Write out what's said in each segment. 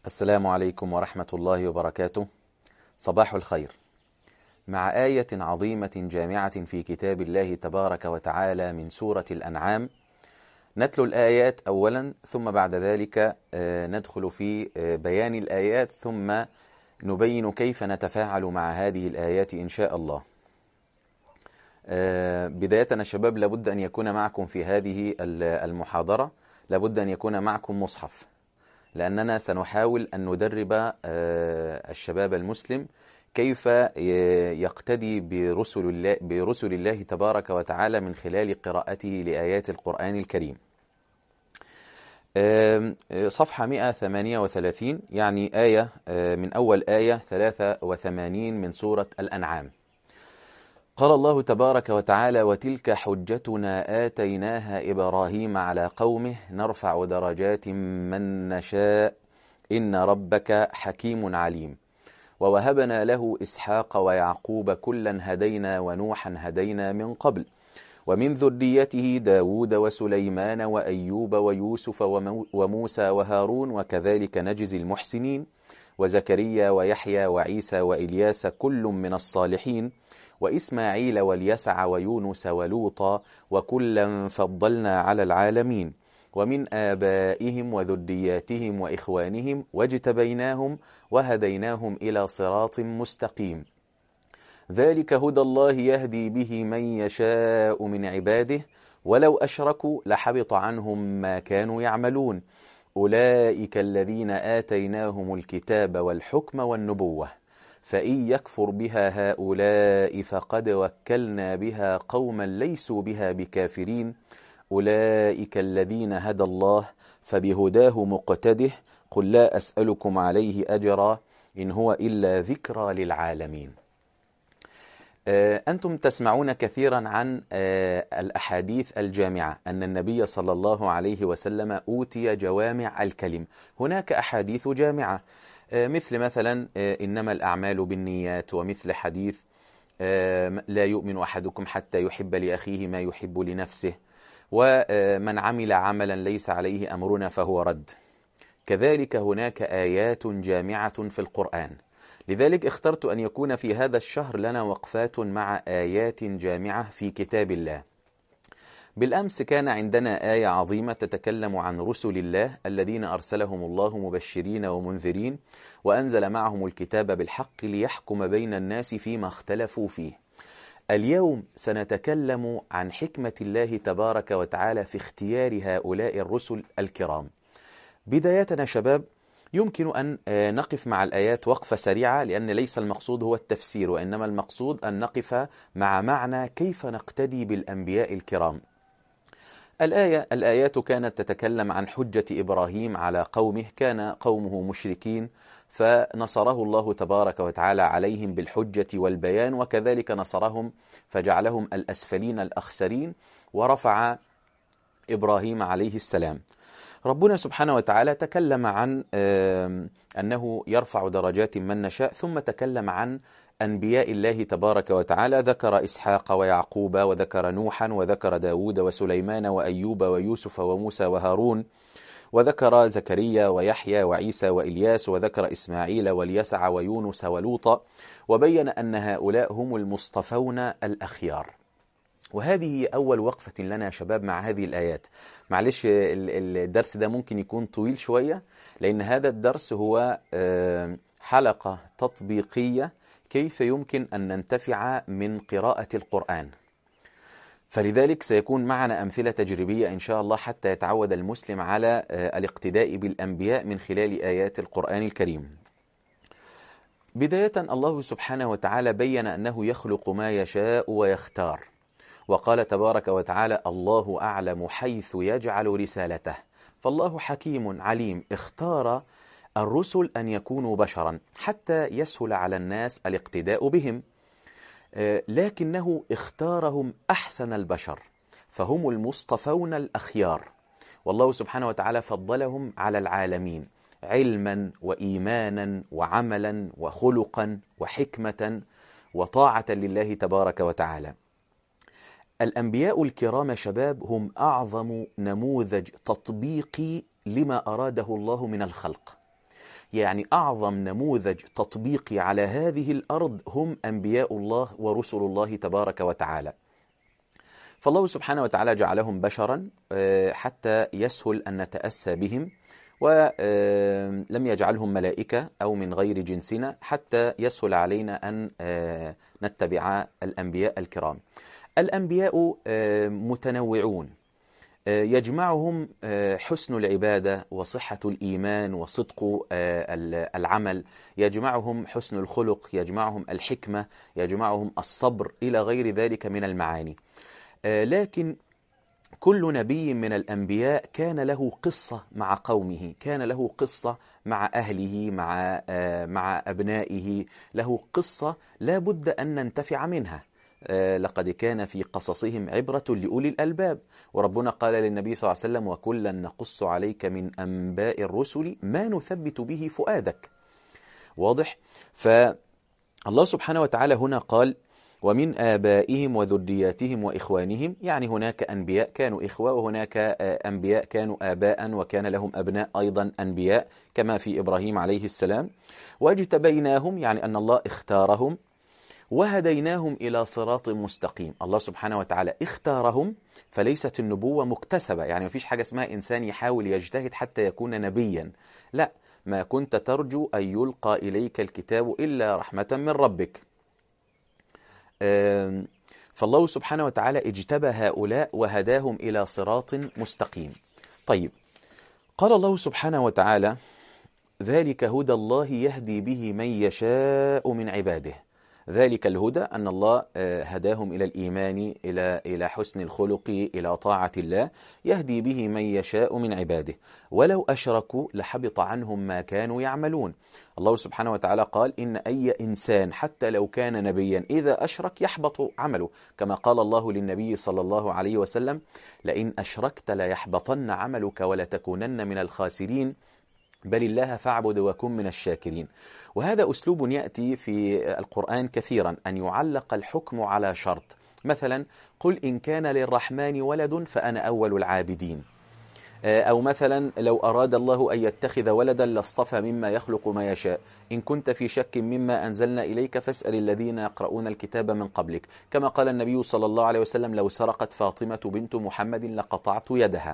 السلام عليكم ورحمة الله وبركاته. صباح الخير. مع آية عظيمة جامعة في كتاب الله تبارك وتعالى من سورة الأنعام، نتلو الآيات أولا، ثم بعد ذلك ندخل في بيان الآيات، ثم نبين كيف نتفاعل مع هذه الآيات إن شاء الله. بداية الشباب، لابد أن يكون معكم في هذه المحاضرة، لابد أن يكون معكم مصحف، لأننا سنحاول أن ندرب الشباب المسلم كيف يقتدي برسل الله تبارك وتعالى من خلال قراءته لآيات القرآن الكريم. صفحة 138، يعني آية من أول آية 83 من سورة الأنعام. قال الله تبارك وتعالى: وتلك حجتنا آتيناها إبراهيم على قومه نرفع درجات من نشاء إن ربك حكيم عليم. ووهبنا له إسحاق ويعقوب كلا هدينا ونوحا هدينا من قبل ومن ذريته داود وسليمان وأيوب ويوسف وموسى وهارون وكذلك نجزي المحسنين وزكريا ويحيى وعيسى وإلياس كل من الصالحين وإسماعيل واليسع ويونس ولوطا وكلا فضلنا على العالمين ومن آبائهم وذرياتهم وإخوانهم واجتبيناهم وهديناهم إلى صراط مستقيم. ذلك هدى الله يهدي به من يشاء من عباده ولو أشركوا لحبط عنهم ما كانوا يعملون. أولئك الذين آتيناهم الكتاب والحكم والنبوة فإن يكفر بها هؤلاء فقد وكلنا بها قوما ليسوا بها بكافرين. أولئك الذين هدى الله فبهداه مقتده قل لا أسألكم عليه أجرا إن هو إلا ذكرى للعالمين. أنتم تسمعون كثيرا عن الأحاديث الجامعة، أن النبي صلى الله عليه وسلم أوتي جوامع الكلم. هناك أحاديث جامعة مثلا إنما الأعمال بالنيات، ومثل حديث لا يؤمن أحدكم حتى يحب لأخيه ما يحب لنفسه، ومن عمل عملا ليس عليه أمرنا فهو رد. كذلك هناك آيات جامعة في القرآن، لذلك اخترت أن يكون في هذا الشهر لنا وقفات مع آيات جامعة في كتاب الله. بالأمس كان عندنا آية عظيمة تتكلم عن رسل الله الذين أرسلهم الله مبشرين ومنذرين وأنزل معهم الكتاب بالحق ليحكم بين الناس فيما اختلفوا فيه. اليوم سنتكلم عن حكمة الله تبارك وتعالى في اختيار هؤلاء الرسل الكرام. بداية شباب، يمكن أن نقف مع الآيات وقفة سريعة، لأن ليس المقصود هو التفسير، وإنما المقصود أن نقف مع معنى كيف نقتدي بالأنبياء الكرام. الآيات كانت تتكلم عن حجة إبراهيم على قومه. كان قومه مشركين فنصره الله تبارك وتعالى عليهم بالحجة والبيان، وكذلك نصرهم فجعلهم الأسفلين الأخسرين ورفع إبراهيم عليه السلام. ربنا سبحانه وتعالى تكلم عن أنه يرفع درجات من نشاء، ثم تكلم عن أنبياء الله تبارك وتعالى. ذكر إسحاق ويعقوب، وذكر نوحا، وذكر داود وسليمان وأيوب ويوسف وموسى وهارون، وذكر زكريا ويحيى وعيسى وإلياس، وذكر إسماعيل واليسع ويونس ولوطا، وبين أن هؤلاء هم المصطفون الأخيار. وهذه أول وقفة لنا يا شباب مع هذه الآيات. معلش الدرس ده ممكن يكون طويل شوية، لأن هذا الدرس هو حلقة تطبيقية كيف يمكن أن ننتفع من قراءة القرآن، فلذلك سيكون معنا أمثلة تجريبية إن شاء الله حتى يتعود المسلم على الاقتداء بالأنبياء من خلال آيات القرآن الكريم. بداية، الله سبحانه وتعالى بين أنه يخلق ما يشاء ويختار، وقال تبارك وتعالى: الله أعلم حيث يجعل رسالته. فالله حكيم عليم، اختار الرسل أن يكونوا بشرا حتى يسهل على الناس الاقتداء بهم، لكنه اختارهم أحسن البشر، فهم المصطفون الأخيار، والله سبحانه وتعالى فضلهم على العالمين علما وإيمانا وعملا وخلقا وحكمة وطاعة لله تبارك وتعالى. الأنبياء الكرام شباب هم أعظم نموذج تطبيقي لما أراده الله من الخلق. يعني أعظم نموذج تطبيقي على هذه الأرض هم أنبياء الله ورسل الله تبارك وتعالى. فالله سبحانه وتعالى جعلهم بشرا حتى يسهل أن نتأسى بهم، ولم يجعلهم ملائكة أو من غير جنسنا حتى يسهل علينا أن نتبع الأنبياء الكرام. الأنبياء متنوعون، يجمعهم حسن العبادة وصحة الإيمان وصدق العمل، يجمعهم حسن الخلق، يجمعهم الحكمة، يجمعهم الصبر إلى غير ذلك من المعاني. لكن كل نبي من الأنبياء كان له قصة مع قومه، كان له قصة مع أهله، مع أبنائه، له قصة لا بد أن ننتفع منها. لقد كان في قصصهم عبرة لأولي الألباب، وربنا قال للنبي صلى الله عليه وسلم: وكلا نقص عليك من أنباء الرسل ما نثبت به فؤادك. واضح؟ فالله سبحانه وتعالى هنا قال: ومن آبائهم وذرياتهم وإخوانهم، يعني هناك أنبياء كانوا إخوة، وهناك أنبياء كانوا آباء وكان لهم أبناء أيضا أنبياء كما في إبراهيم عليه السلام. واجتبيناهم، يعني أن الله اختارهم، وهديناهم إلى صراط مستقيم. الله سبحانه وتعالى اختارهم، فليست النبوة مكتسبة، يعني ما فيش حاجة اسمها إنسان يحاول يجتهد حتى يكون نبيا، لا، ما كنت ترجو أن يلقى إليك الكتاب إلا رحمة من ربك. فالله سبحانه وتعالى اجتبى هؤلاء وهداهم إلى صراط مستقيم. طيب، قال الله سبحانه وتعالى: ذلك هدى الله يهدي به من يشاء من عباده. ذلك الهدى أن الله هداهم إلى الإيمان، إلى حسن الخلق، إلى طاعة الله، يهدي به من يشاء من عباده. ولو أشركوا لحبط عنهم ما كانوا يعملون. الله سبحانه وتعالى قال: إن أي إنسان حتى لو كان نبيا إذا أشرك يحبط عمله، كما قال الله للنبي صلى الله عليه وسلم: لئن أشركت ليحبطن عملك ولتكونن من الخاسرين بل الله فاعبد وكن من الشاكرين. وهذا أسلوب يأتي في القرآن كثيرا، أن يعلق الحكم على شرط. مثلا: قل إن كان للرحمن ولد فأنا أول العابدين. أو مثلا: لو أراد الله أن يتخذ ولدا لاصطفى مما يخلق ما يشاء. إن كنت في شك مما أنزلنا إليك فاسأل الذين يقرؤون الكتاب من قبلك. كما قال النبي صلى الله عليه وسلم: لو سرقت فاطمة بنت محمد لقطعت يدها.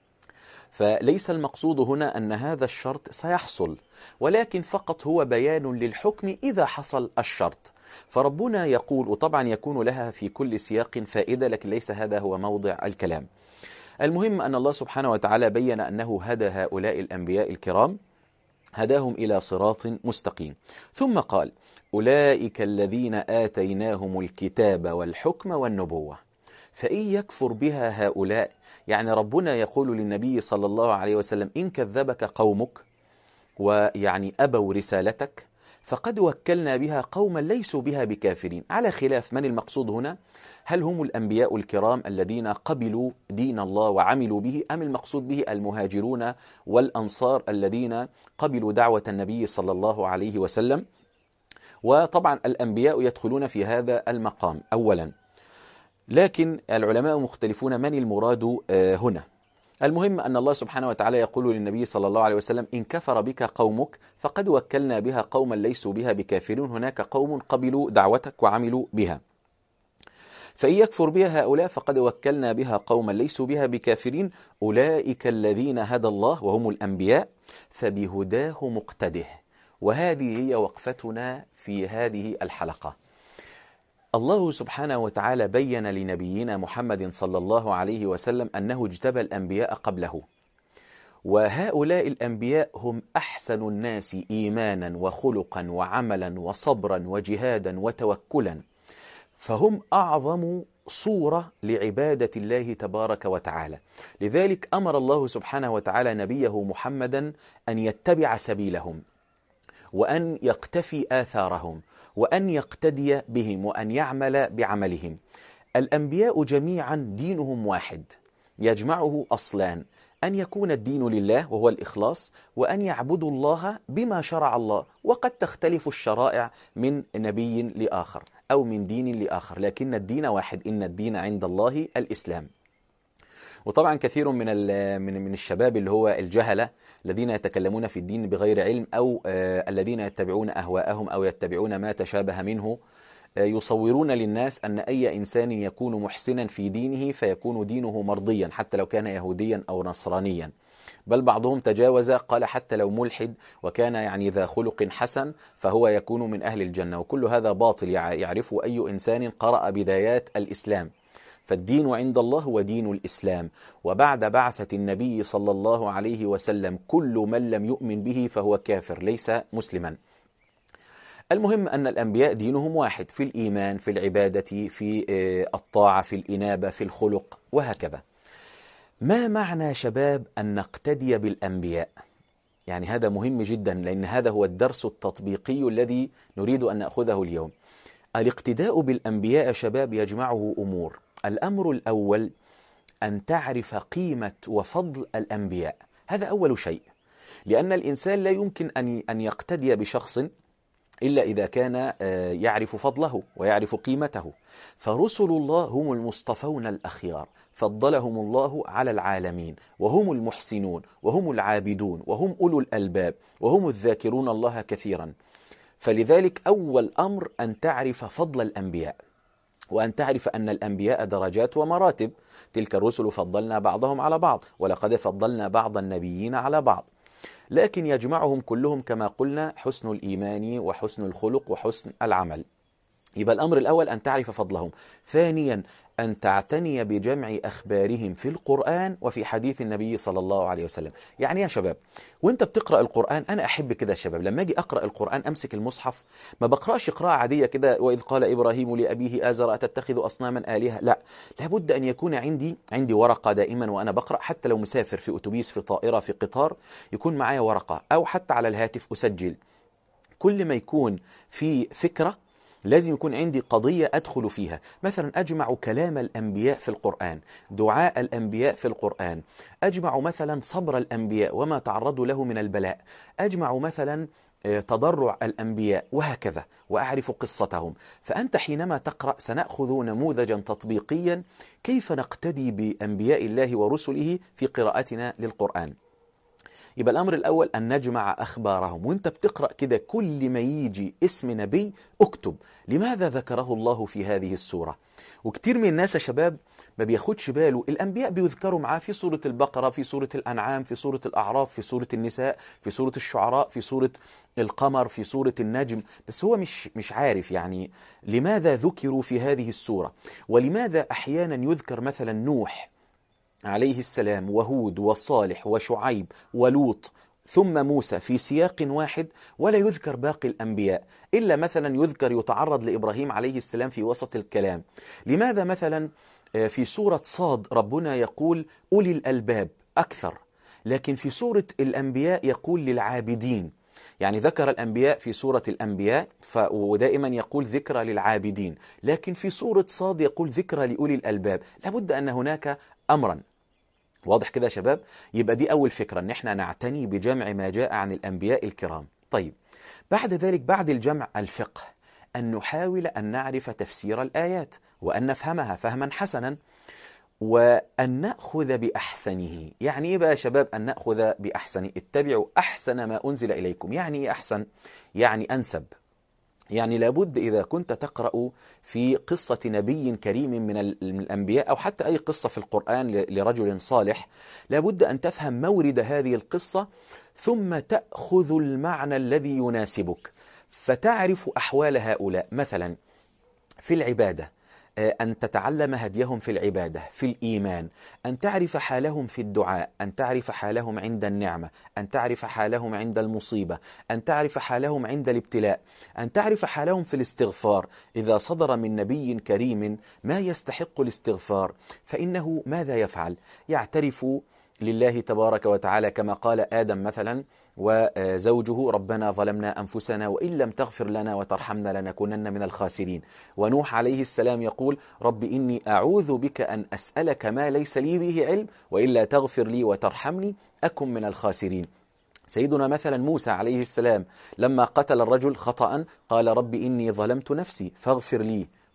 فليس المقصود هنا أن هذا الشرط سيحصل، ولكن فقط هو بيان للحكم إذا حصل الشرط. فربنا يقول، وطبعا يكون لها في كل سياق فائدة، لكن ليس هذا هو موضع الكلام. المهم أن الله سبحانه وتعالى بيّن أنه هدى هؤلاء الأنبياء الكرام، هداهم إلى صراط مستقيم. ثم قال: أولئك الذين آتيناهم الكتاب والحكم والنبوة فإن يكفر بها هؤلاء، يعني ربنا يقول للنبي صلى الله عليه وسلم: إن كذبك قومك ويعني أبوا رسالتك فقد وكلنا بها قوما ليسوا بها بكافرين. على خلاف من المقصود هنا، هل هم الأنبياء الكرام الذين قبلوا دين الله وعملوا به، أم المقصود به المهاجرون والأنصار الذين قبلوا دعوة النبي صلى الله عليه وسلم؟ وطبعا الأنبياء يدخلون في هذا المقام أولا، لكن العلماء مختلفون من المراد هنا. المهم أن الله سبحانه وتعالى يقول للنبي صلى الله عليه وسلم: إن كفر بك قومك فقد وكلنا بها قوما ليسوا بها بكافرون. هناك قوم قبلوا دعوتك وعملوا بها. فإن يكفر بها هؤلاء فقد وكلنا بها قوما ليسوا بها بكافرين. أولئك الذين هدى الله وهم الأنبياء فبهداه مقتده. وهذه هي وقفتنا في هذه الحلقة. الله سبحانه وتعالى بيّن لنبينا محمد صلى الله عليه وسلم أنه اجتبى الأنبياء قبله، وهؤلاء الأنبياء هم أحسن الناس إيمانا وخلقا وعملا وصبرا وجهادا وتوكلا، فهم أعظم صورة لعبادة الله تبارك وتعالى. لذلك أمر الله سبحانه وتعالى نبيه محمدا أن يتبع سبيلهم، وأن يقتفي آثارهم، وأن يقتدي بهم، وأن يعمل بعملهم. الأنبياء جميعا دينهم واحد، يجمعه أصلان: أن يكون الدين لله وهو الإخلاص، وأن يعبدوا الله بما شرع الله. وقد تختلف الشرائع من نبي لآخر أو من دين لآخر، لكن الدين واحد: إن الدين عند الله الإسلام. وطبعا كثير من الشباب اللي هو الجهلة الذين يتكلمون في الدين بغير علم، أو الذين يتبعون أهواءهم أو يتبعون ما تشابه منه، يصورون للناس أن أي إنسان يكون محسنا في دينه فيكون دينه مرضيا حتى لو كان يهوديا أو نصرانيا، بل بعضهم تجاوز قال حتى لو ملحد وكان يعني ذا خلق حسن فهو يكون من أهل الجنة. وكل هذا باطل يعرفه أي إنسان قرأ بدايات الإسلام. فالدين عند الله هو دين الإسلام، وبعد بعثة النبي صلى الله عليه وسلم كل من لم يؤمن به فهو كافر ليس مسلما. المهم أن الأنبياء دينهم واحد في الإيمان، في العبادة، في الطاعة، في الإنابة، في الخلق، وهكذا. ما معنى شباب أن نقتدي بالأنبياء؟ يعني هذا مهم جدا، لأن هذا هو الدرس التطبيقي الذي نريد أن نأخذه اليوم. الاقتداء بالأنبياء شباب يجمعه أمور. الأمر الأول أن تعرف قيمة وفضل الأنبياء، هذا أول شيء، لأن الإنسان لا يمكن أن يقتدي بشخص إلا إذا كان يعرف فضله ويعرف قيمته. فرسل الله هم المصطفون الأخيار، فضلهم الله على العالمين، وهم المحسنون وهم العابدون وهم أولو الألباب وهم الذاكرون الله كثيرا. فلذلك أول أمر أن تعرف فضل الأنبياء، وأن تعرف أن الأنبياء درجات ومراتب، تلك الرسل فضلنا بعضهم على بعض ولقد فضلنا بعض النبيين على بعض، لكن يجمعهم كلهم كما قلنا حسن الإيمان وحسن الخلق وحسن العمل. يبقى الأمر الأول أن تعرف فضلهم. ثانيا أن تعتني بجمع أخبارهم في القرآن وفي حديث النبي صلى الله عليه وسلم. يعني يا شباب وانت بتقرأ القرآن، أنا أحب كده يا شباب لما أجي أقرأ القرآن أمسك المصحف، ما بقرأش قراءة عادية كده وإذ قال إبراهيم لأبيه آزر أتتخذ أصناما آلهة، لا، لابد أن يكون عندي ورقة دائما وأنا بقرأ، حتى لو مسافر في أتوبيس، في طائرة، في قطار، يكون معايا ورقة، أو حتى على الهاتف أسجل. كل ما يكون في فكرة لازم يكون عندي قضية أدخل فيها. مثلا أجمع كلام الأنبياء في القرآن، دعاء الأنبياء في القرآن، أجمع مثلا صبر الأنبياء وما تعرضوا له من البلاء، أجمع مثلا تضرع الأنبياء، وهكذا، وأعرف قصتهم. فأنت حينما تقرأ سنأخذ نموذجا تطبيقيا كيف نقتدي بأنبياء الله ورسله في قراءتنا للقرآن. يبقى الأمر الأول أن نجمع أخبارهم، وانت بتقرأ كده كل ما يجي اسم نبي اكتب لماذا ذكره الله في هذه السورة. وكتير من الناس يا شباب ما بياخدش باله، الأنبياء بيذكروا معاه في سورة البقرة، في سورة الأنعام، في سورة الأعراف، في سورة النساء، في سورة الشعراء، في سورة القمر، في سورة النجم، بس هو مش عارف يعني لماذا ذكروا في هذه السورة، ولماذا أحيانا يذكر مثلا نوح عليه السلام وهود وصالح وشعيب ولوط ثم موسى في سياق واحد، ولا يذكر باقي الأنبياء، إلا مثلا يذكر يتعرض لإبراهيم عليه السلام في وسط الكلام. لماذا مثلا في سورة صاد ربنا يقول أولي الألباب أكثر، لكن في سورة الأنبياء يقول للعابدين؟ يعني ذكر الأنبياء في سورة الأنبياء ودائما يقول ذكرى للعابدين، لكن في سورة صاد يقول ذكرى لأولي الألباب. لابد أن هناك أمرا واضح كده يا شباب. يبقى دي أول فكرة، أن احنا نعتني بجمع ما جاء عن الأنبياء الكرام. طيب بعد ذلك بعد الجمع الفقه، أن نحاول أن نعرف تفسير الآيات وأن نفهمها فهما حسنا، وأن نأخذ بأحسنه. يعني إيه بقى يا شباب أن نأخذ بأحسنه؟ اتبعوا أحسن ما أنزل إليكم. يعني إيه أحسن؟ يعني أنسب. يعني لابد إذا كنت تقرأ في قصة نبي كريم من الأنبياء، أو حتى أي قصة في القرآن لرجل صالح، لابد أن تفهم مورد هذه القصة، ثم تأخذ المعنى الذي يناسبك، فتعرف أحوال هؤلاء. مثلا في العبادة أن تتعلم هديهم في العبادة، في الإيمان أن تعرف حالهم في الدعاء، أن تعرف حالهم عند النعمة، أن تعرف حالهم عند المصيبة، أن تعرف حالهم عند الابتلاء، أن تعرف حالهم في الاستغفار. إذا صدر من نبي كريم ما يستحق الاستغفار فإنه ماذا يفعل؟ يعترف لله تبارك وتعالى كما قال آدم مثلا وزوجه ربنا ظلمنا أنفسنا وإن لم تغفر لنا وترحمنا لنكونن من الخاسرين. ونوح عليه السلام يقول رب إني أعوذ بك أن أسألك ما ليس لي به علم وإلا تغفر لي وترحمني أكن من الخاسرين. سيدنا مثلا موسى عليه السلام لما قتل الرجل خطأ قال رب إني ظلمت نفسي فاغفر لي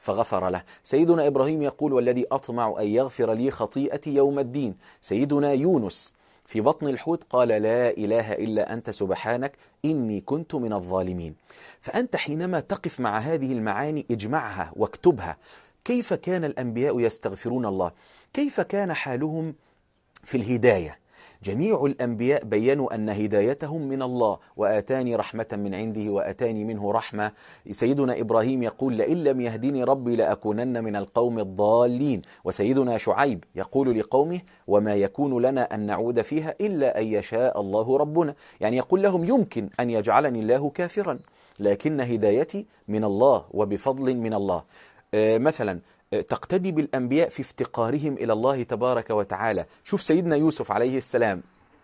فغفر له. سيدنا إبراهيم يقول والذي أطمع أن يغفر لي خطيئتي يوم الدين. سيدنا يونس في بطن الحوت قال لا إله إلا أنت سبحانك إني كنت من الظالمين. فأنت حينما تقف مع هذه المعاني اجمعها واكتبها. كيف كان الأنبياء يستغفرون الله؟ كيف كان حالهم في الهداية؟ جميع الأنبياء بيّنوا أن هدايتهم من الله، وآتاني رحمة من عنده وآتاني منه رحمة. سيدنا إبراهيم يقول لئن لم يهدني ربي لأكونن من القوم الضالين. وسيدنا شعيب يقول لقومه وما يكون لنا أن نعود فيها إلا أن يشاء الله ربنا، يعني يقول لهم يمكن أن يجعلني الله كافرا، لكن هدايتي من الله وبفضل من الله. مثلا تقتدي بالأنبياء في افتقارهم إلى الله تبارك وتعالى. شوف سيدنا يوسف عليه السلام،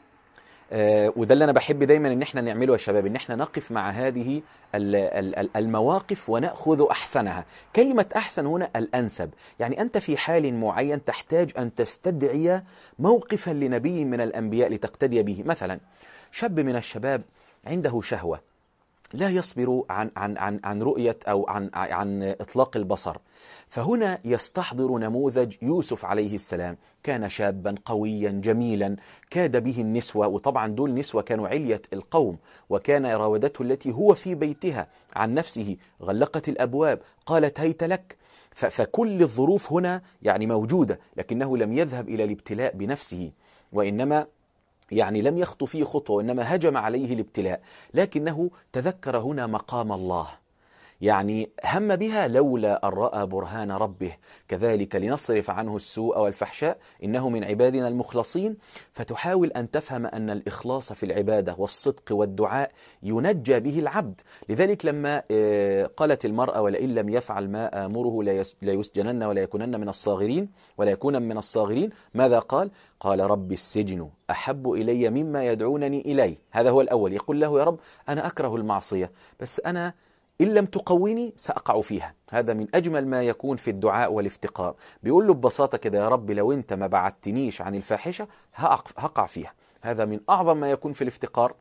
وده اللي أنا بحب دايما إن احنا نعمله يا شباب، إن احنا نقف مع هذه المواقف ونأخذ أحسنها. كلمة أحسن هنا الأنسب، يعني أنت في حال معين تحتاج أن تستدعي موقفا لنبي من الأنبياء لتقتدي به. مثلا شاب من الشباب عنده شهوة لا يصبر عن رؤية أو عن إطلاق البصر، فهنا يستحضر نموذج يوسف عليه السلام. كان شابا قويا جميلا كاد به النسوة، وطبعا دول نسوة كانوا علية القوم، وكان راودته التي هو في بيتها عن نفسه، غلقت الأبواب، قالت هيت لك. فكل الظروف هنا يعني موجودة، لكنه لم يذهب إلى الابتلاء بنفسه، وإنما يعني لم يخطو فيه خطوة، وإنما هجم عليه الابتلاء، لكنه تذكر هنا مقام الله، يعني هم بها لولا أن رأى برهان ربه. كذلك لنصرف عنه السوء والفحشاء إنه من عبادنا المخلصين. فتحاول أن تفهم أن الإخلاص في العبادة والصدق والدعاء ينجى به العبد. لذلك لما قالت المرأة ولئن لم يفعل ما آمره لا يسجنن ولا يكونن من الصاغرين ولا يكون من الصاغرين، ماذا قال؟ قال رب السجن أحب إلي مما يدعونني إليه. هذا هو الأول، يقول له يا رب أنا أكره المعصية، بس أنا إن لم تقويني سأقع فيها. هذا من أجمل ما يكون في الدعاء والافتقار. بيقول له ببساطة كده يا رب لو أنت ما بعدتنيش عن الفاحشة هقع فيها. هذا من أعظم ما يكون في الافتقار.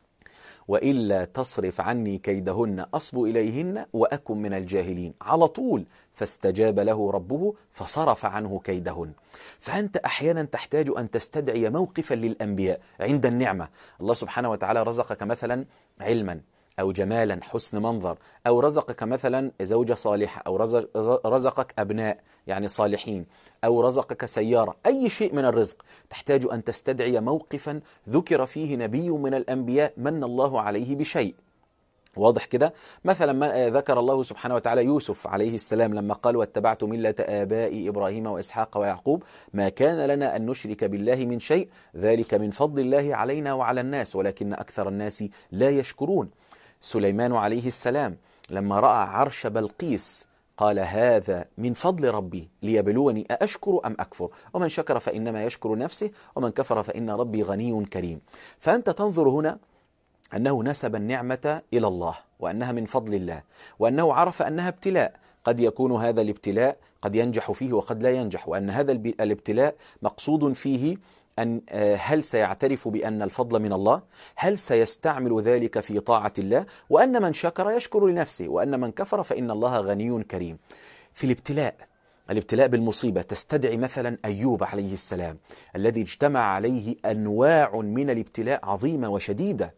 وإلا تصرف عني كيدهن أصب إليهن وأكن من الجاهلين، على طول. فاستجاب له ربه فصرف عنه كيدهن. فأنت أحيانا تحتاج أن تستدعي موقفا للأنبياء عند النعمة. الله سبحانه وتعالى رزقك مثلا علما أو جمالا حسن منظر، أو رزقك مثلا زوجة صالحة، أو رزقك أبناء يعني صالحين، أو رزقك سيارة، أي شيء من الرزق تحتاج أن تستدعي موقفا ذكر فيه نبي من الأنبياء من الله عليه بشيء. واضح كده؟ مثلا ما ذكر الله سبحانه وتعالى يوسف عليه السلام لما قال واتبعت ملة آبائي إبراهيم وإسحاق ويعقوب ما كان لنا أن نشرك بالله من شيء ذلك من فضل الله علينا وعلى الناس ولكن أكثر الناس لا يشكرون. سليمان عليه السلام لما رأى عرش بلقيس قال هذا من فضل ربي ليبلوني أأشكر أم أكفر ومن شكر فإنما يشكر نفسه ومن كفر فإن ربي غني كريم. فأنت تنظر هنا أنه نسب النعمة إلى الله وأنها من فضل الله، وأنه عرف أنها ابتلاء، قد يكون هذا الابتلاء قد ينجح فيه وقد لا ينجح، وأن هذا الابتلاء مقصود فيه أن هل سيعترف بأن الفضل من الله، هل سيستعمل ذلك في طاعة الله، وأن من شكر يشكر لنفسه وأن من كفر فإن الله غني كريم. في الابتلاء بالمصيبة تستدعي مثلا أيوب عليه السلام الذي اجتمع عليه أنواع من الابتلاء عظيمة وشديدة.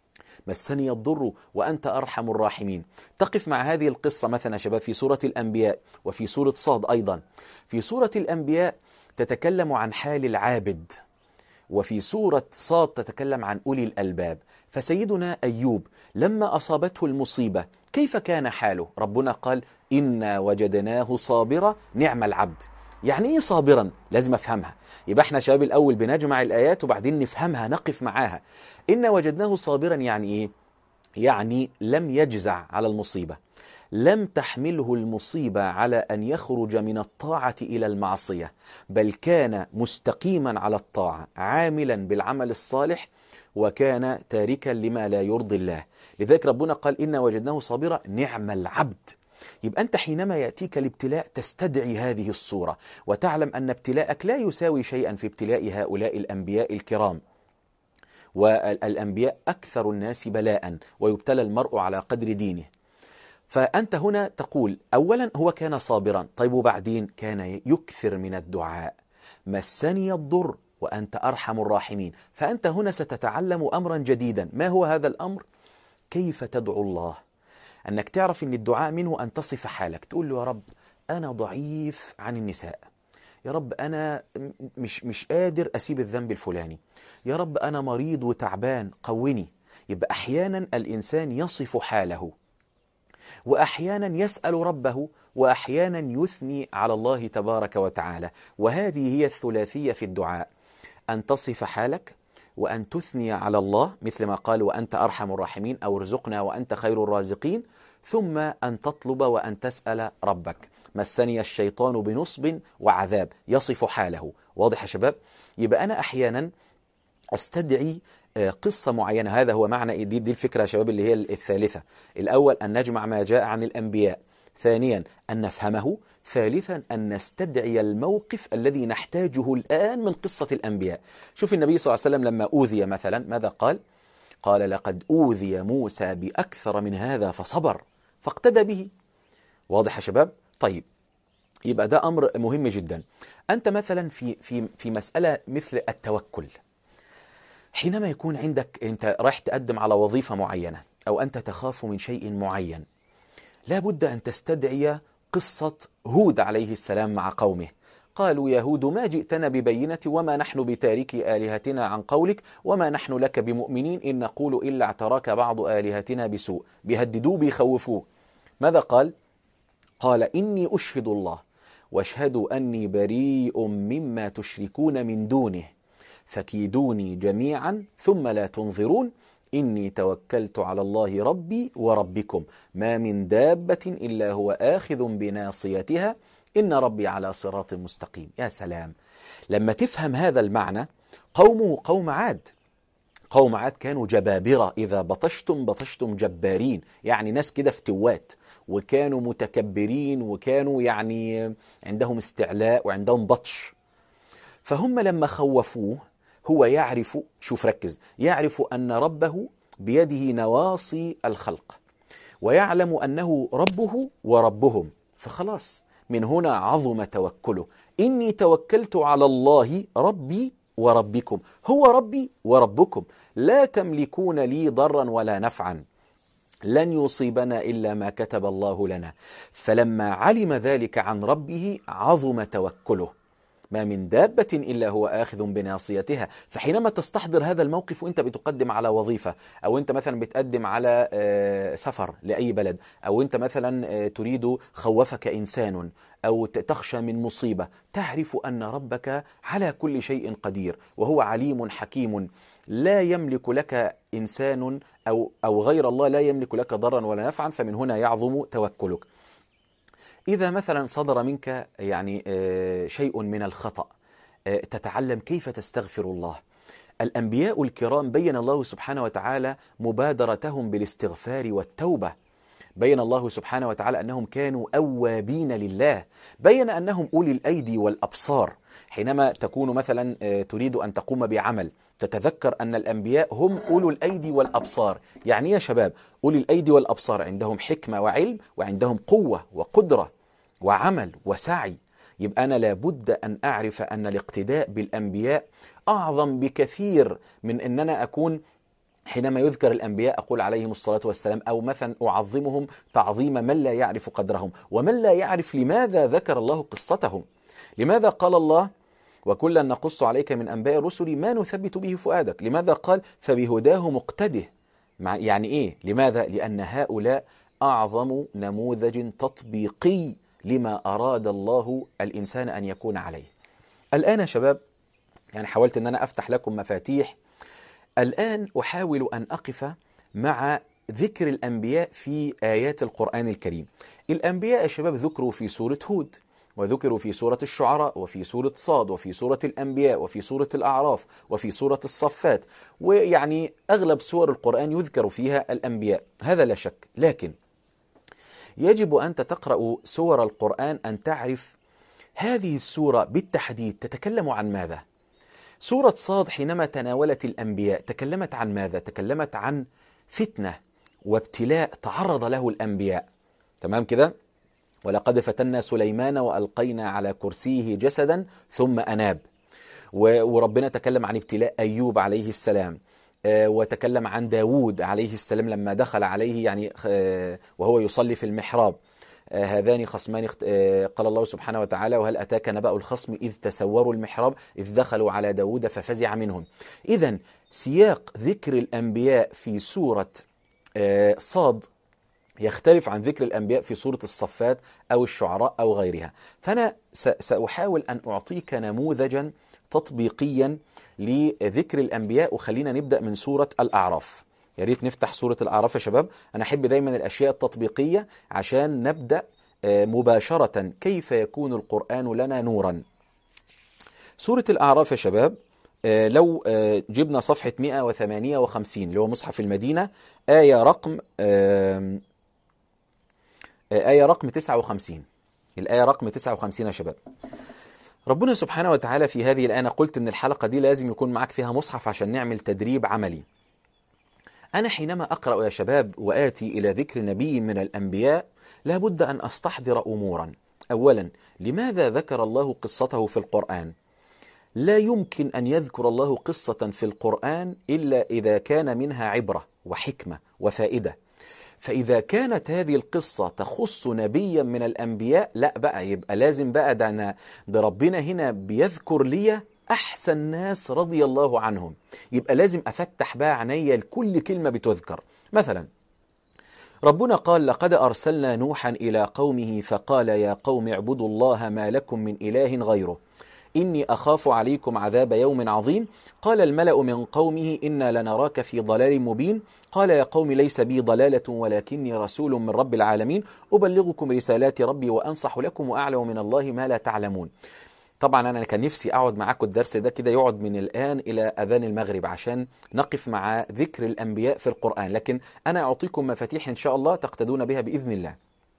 مسني الضر وأنت أرحم الراحمين. تقف مع هذه القصة مثلا شباب في سورة الأنبياء وفي سورة صاد أيضا. في سورة الأنبياء تتكلم عن حال العابد، وفي سورة صاد تتكلم عن أولي الألباب. فسيدنا أيوب لما أصابته المصيبة كيف كان حاله؟ ربنا قال إنا وجدناه صابرا نعم العبد. يعني إيه صابرا؟ لازم أفهمها. يبقى احنا شباب الأول بنجمع الآيات وبعدين نفهمها نقف معاها. إنا وجدناه صابرا يعني إيه؟ يعني لم يجزع على المصيبة، لم تحمله المصيبة على أن يخرج من الطاعة إلى المعصية، بل كان مستقيما على الطاعة عاملا بالعمل الصالح، وكان تاركا لما لا يرضي الله. لذلك ربنا قال إنا وجدناه صابرا نعم العبد. يبقى أنت حينما يأتيك الابتلاء تستدعي هذه الصورة وتعلم أن ابتلاءك لا يساوي شيئا في ابتلاء هؤلاء الأنبياء الكرام. والأنبياء أكثر الناس بلاء ويبتلى المرء على قدر دينه. فأنت هنا تقول أولا هو كان صابرا، طيب وبعدين كان يكثر من الدعاء، مسني الضر وأنت أرحم الراحمين. فأنت هنا ستتعلم أمرا جديدا. ما هو هذا الأمر؟ كيف تدعو الله، أنك تعرف أن الدعاء منه أن تصف حالك، تقول له يا رب أنا ضعيف عن النساء، يا رب أنا مش قادر أسيب الذنب الفلاني، يا رب أنا مريض وتعبان قوني. يبقى أحيانا الإنسان يصف حاله، وأحيانا يسأل ربه، وأحيانا يثني على الله تبارك وتعالى. وهذه هي الثلاثية في الدعاء، أن تصف حالك، وأن تثني على الله مثل ما قال وأنت أرحم الراحمين أو ارزقنا وأنت خير الرازقين، ثم أن تطلب وأن تسأل ربك. مسني الشيطان بنصب وعذاب، يصف حاله. واضح يا شباب؟ يبقى أنا أحيانا أستدعي قصة معينة. هذا هو معنى دي الفكرة يا شباب اللي هي الثالثة. الأول أن نجمع ما جاء عن الأنبياء، ثانيا أن نفهمه، ثالثا أن نستدعي الموقف الذي نحتاجه الآن من قصة الأنبياء. شوف النبي صلى الله عليه وسلم لما أوذي مثلا ماذا قال؟ قال لقد أوذي موسى بأكثر من هذا فصبر، فاقتدى به. واضح يا شباب؟ طيب، يبقى ده أمر مهم جدا. أنت مثلا في مسألة مثل التوكل، حينما يكون عندك أنت رايح تقدم على وظيفة معينة، أو أنت تخاف من شيء معين، لا بد أن تستدعي قصة هود عليه السلام مع قومه. قالوا يا هود ما جئتنا ببينة وما نحن بتاركي آلهتنا عن قولك وما نحن لك بمؤمنين إن نقول إلا اعتراك بعض آلهتنا بسوء. بيهددوه بيخوفوه. ماذا قال؟ قال إني أشهد الله واشهدوا أني بريء مما تشركون من دونه فكيدوني جميعا ثم لا تنظرون إني توكلت على الله ربي وربكم ما من دابة إلا هو آخذ بناصيتها إن ربي على صراط مستقيم. يا سلام لما تفهم هذا المعنى. قومه قوم عاد، قوم عاد كانوا جبابرة، إذا بطشتم بطشتم جبارين، يعني ناس كده فتوات، وكانوا متكبرين، وكانوا يعني عندهم استعلاء وعندهم بطش. فهم لما خوفوه هو يعرف، شوف ركز، يعرف أن ربه بيده نواصي الخلق، ويعلم أنه ربه وربهم، فخلاص من هنا عظم توكله. إني توكلت على الله ربي وربكم، هو ربي وربكم، لا تملكون لي ضرا ولا نفعا، لن يصيبنا إلا ما كتب الله لنا. فلما علم ذلك عن ربه عظم توكله. ما من دابة إلا هو آخذ بناصيتها. فحينما تستحضر هذا الموقف وإنت بتقدم على وظيفة، أو إنت مثلا بتقدم على سفر لأي بلد، أو إنت مثلا تريد خوفك إنسان، أو تخشى من مصيبة، تعرف أن ربك على كل شيء قدير، وهو عليم حكيم، لا يملك لك إنسان أو غير الله لا يملك لك ضرا ولا نفعا. فمن هنا يعظم توكلك. إذا مثلا صدر منك يعني شيء من الخطأ، تتعلم كيف تستغفر الله. الأنبياء الكرام بين الله سبحانه وتعالى مبادرتهم بالاستغفار والتوبة. بين الله سبحانه وتعالى أنهم كانوا أوابين لله. بين أنهم أولي الأيدي والأبصار. حينما تكون مثلا تريد أن تقوم بعمل، تتذكر أن الأنبياء هم أولو الأيدي والأبصار. يعني يا شباب أولي الأيدي والأبصار عندهم حكمة وعلم، وعندهم قوة وقدرة وعمل وسعي. يبقى أنا لابد أن أعرف أن الاقتداء بالأنبياء أعظم بكثير من أن أنا أكون حينما يذكر الأنبياء أقول عليهم الصلاة والسلام، أو مثلا أعظمهم تعظيم من لا يعرف قدرهم، ومن لا يعرف لماذا ذكر الله قصتهم. لماذا قال الله وكلا نقص عليك من أنباء الرسل ما نثبت به فؤادك؟ لماذا قال فبهداه مقتده؟ يعني إيه؟ لماذا؟ لأن هؤلاء أعظم نموذج تطبيقي لما أراد الله الإنسان أن يكون عليه. الآن يا شباب يعني حاولت أن أنا أفتح لكم مفاتيح. الآن أحاول أن أقف مع ذكر الأنبياء في آيات القرآن الكريم. الأنبياء يا شباب ذكروا في سورة هود، وذكروا في سورة الشعراء، وفي سورة صاد، وفي سورة الأنبياء، وفي سورة الأعراف، وفي سورة الصفات. ويعني أغلب سور القرآن يذكر فيها الأنبياء، هذا لا شك. لكن يجب أنت تقرأ سور القرآن أن تعرف هذه السورة بالتحديد تتكلم عن ماذا. سورة صاد حينما تناولت الأنبياء تكلمت عن ماذا؟ تكلمت عن فتنة وابتلاء تعرض له الأنبياء. تمام كده؟ ولقد فتنا سليمان وألقينا على كرسيه جسدا ثم أناب. وربنا تكلم عن ابتلاء أيوب عليه السلام، وتكلم عن داود عليه السلام لما دخل عليه يعني وهو يصلي في المحراب. هذان خصمان قال الله سبحانه وتعالى: وهل أتاك نبأ الخصم إذ تسوروا المحراب إذ دخلوا على داود ففزع منهم. إذن سياق ذكر الأنبياء في سورة صاد يختلف عن ذكر الأنبياء في سورة الصفات أو الشعراء أو غيرها. فأنا سأحاول أن أعطيك نموذجا تطبيقيا لذكر الأنبياء، وخلينا نبدأ من سورة الأعراف. يا ريت نفتح سورة الأعراف يا شباب. أنا أحب دايما الأشياء التطبيقية عشان نبدأ مباشرة كيف يكون القرآن لنا نورا. سورة الأعراف يا شباب، لو جبنا صفحة 158 اللي هو مصحف المدينة، آية رقم 59. الآية رقم 59 يا شباب. ربنا سبحانه وتعالى في هذه الآية، أنا قلت إن الحلقة دي لازم يكون معك فيها مصحف عشان نعمل تدريب عملي. أنا حينما أقرأ يا شباب وآتي إلى ذكر نبي من الأنبياء لابد أن أستحضر أمورا. أولا، لماذا ذكر الله قصته في القرآن؟ لا يمكن أن يذكر الله قصة في القرآن إلا إذا كان منها عبرة وحكمة وفائدة. فإذا كانت هذه القصة تخص نبيا من الأنبياء، لا بقى يبقى لازم بقى ده ربنا هنا بيذكر لي أحسن ناس رضي الله عنهم، يبقى لازم أفتح بقى عينيا لكل كلمة بتذكر. مثلا ربنا قال: لقد أرسلنا نوحا إلى قومه فقال يا قوم اعبدوا الله ما لكم من إله غيره إني أخاف عليكم عذاب يوم عظيم. قال الملأ من قومه إنا لنراك في ضلال مبين. قال يا قوم ليس بي ضلالة ولكني رسول من رب العالمين أبلغكم رسالات ربي وأنصح لكم وأعلم من الله ما لا تعلمون. طبعا أنا كان نفسي أقعد معاكم الدرس ده كده يقعد من الآن إلى أذان المغرب عشان نقف مع ذكر الأنبياء في القرآن، لكن أنا أعطيكم مفاتيح إن شاء الله تقتدون بها بإذن الله.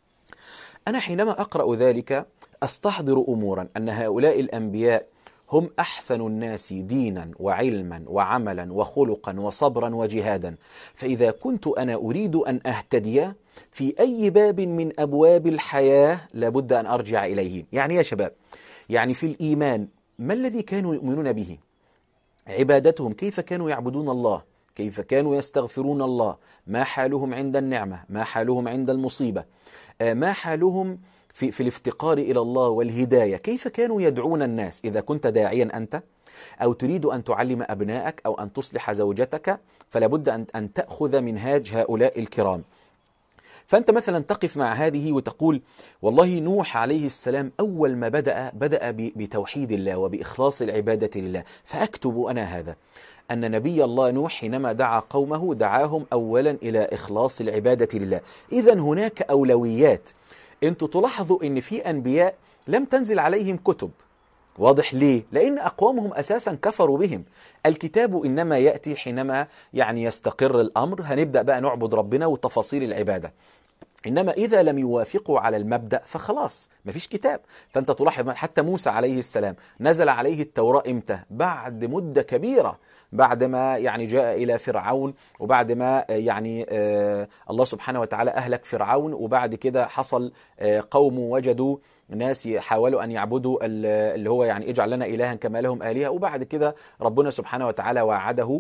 أنا حينما أقرأ ذلك أستحضر أمورا، أن هؤلاء الأنبياء هم أحسن الناس دينا وعلما وعملا وخلقا وصبرا وجهادا. فإذا كنت أنا أريد أن أهتدي في أي باب من أبواب الحياة لابد أن أرجع إليه. يعني يا شباب، يعني في الإيمان ما الذي كانوا يؤمنون به؟ عبادتهم، كيف كانوا يعبدون الله؟ كيف كانوا يستغفرون الله؟ ما حالهم عند النعمة؟ ما حالهم عند المصيبة؟ ما حالهم في الافتقار إلى الله والهداية؟ كيف كانوا يدعون الناس؟ إذا كنت داعيا أنت أو تريد أن تعلم أبنائك أو أن تصلح زوجتك فلا بد أن تأخذ منهاج هؤلاء الكرام. فأنت مثلا تقف مع هذه وتقول والله نوح عليه السلام أول ما بدأ بتوحيد الله وبإخلاص العبادة لله، فأكتب أنا هذا أن نبي الله نوح حينما دعا قومه دعاهم أولا إلى إخلاص العبادة لله. إذن هناك أولويات. أنتوا تلاحظوا أن في أنبياء لم تنزل عليهم كتب. واضح ليه؟ لأن أقوامهم أساسا كفروا بهم. الكتاب إنما يأتي حينما يعني يستقر الأمر، هنبدأ بقى نعبد ربنا وتفاصيل العبادة. إنما إذا لم يوافقوا على المبدأ فخلاص مفيش كتاب. فأنت تلاحظ حتى موسى عليه السلام نزل عليه التوراة إمتى؟ بعد مدة كبيرة، بعد ما يعني جاء إلى فرعون، وبعد ما يعني الله سبحانه وتعالى أهلك فرعون، وبعد كده حصل قوم وجدوا ناس حاولوا أن يعبدوا اللي هو يعني اجعل لنا إلها كما لهم آلهة، وبعد كده ربنا سبحانه وتعالى وعده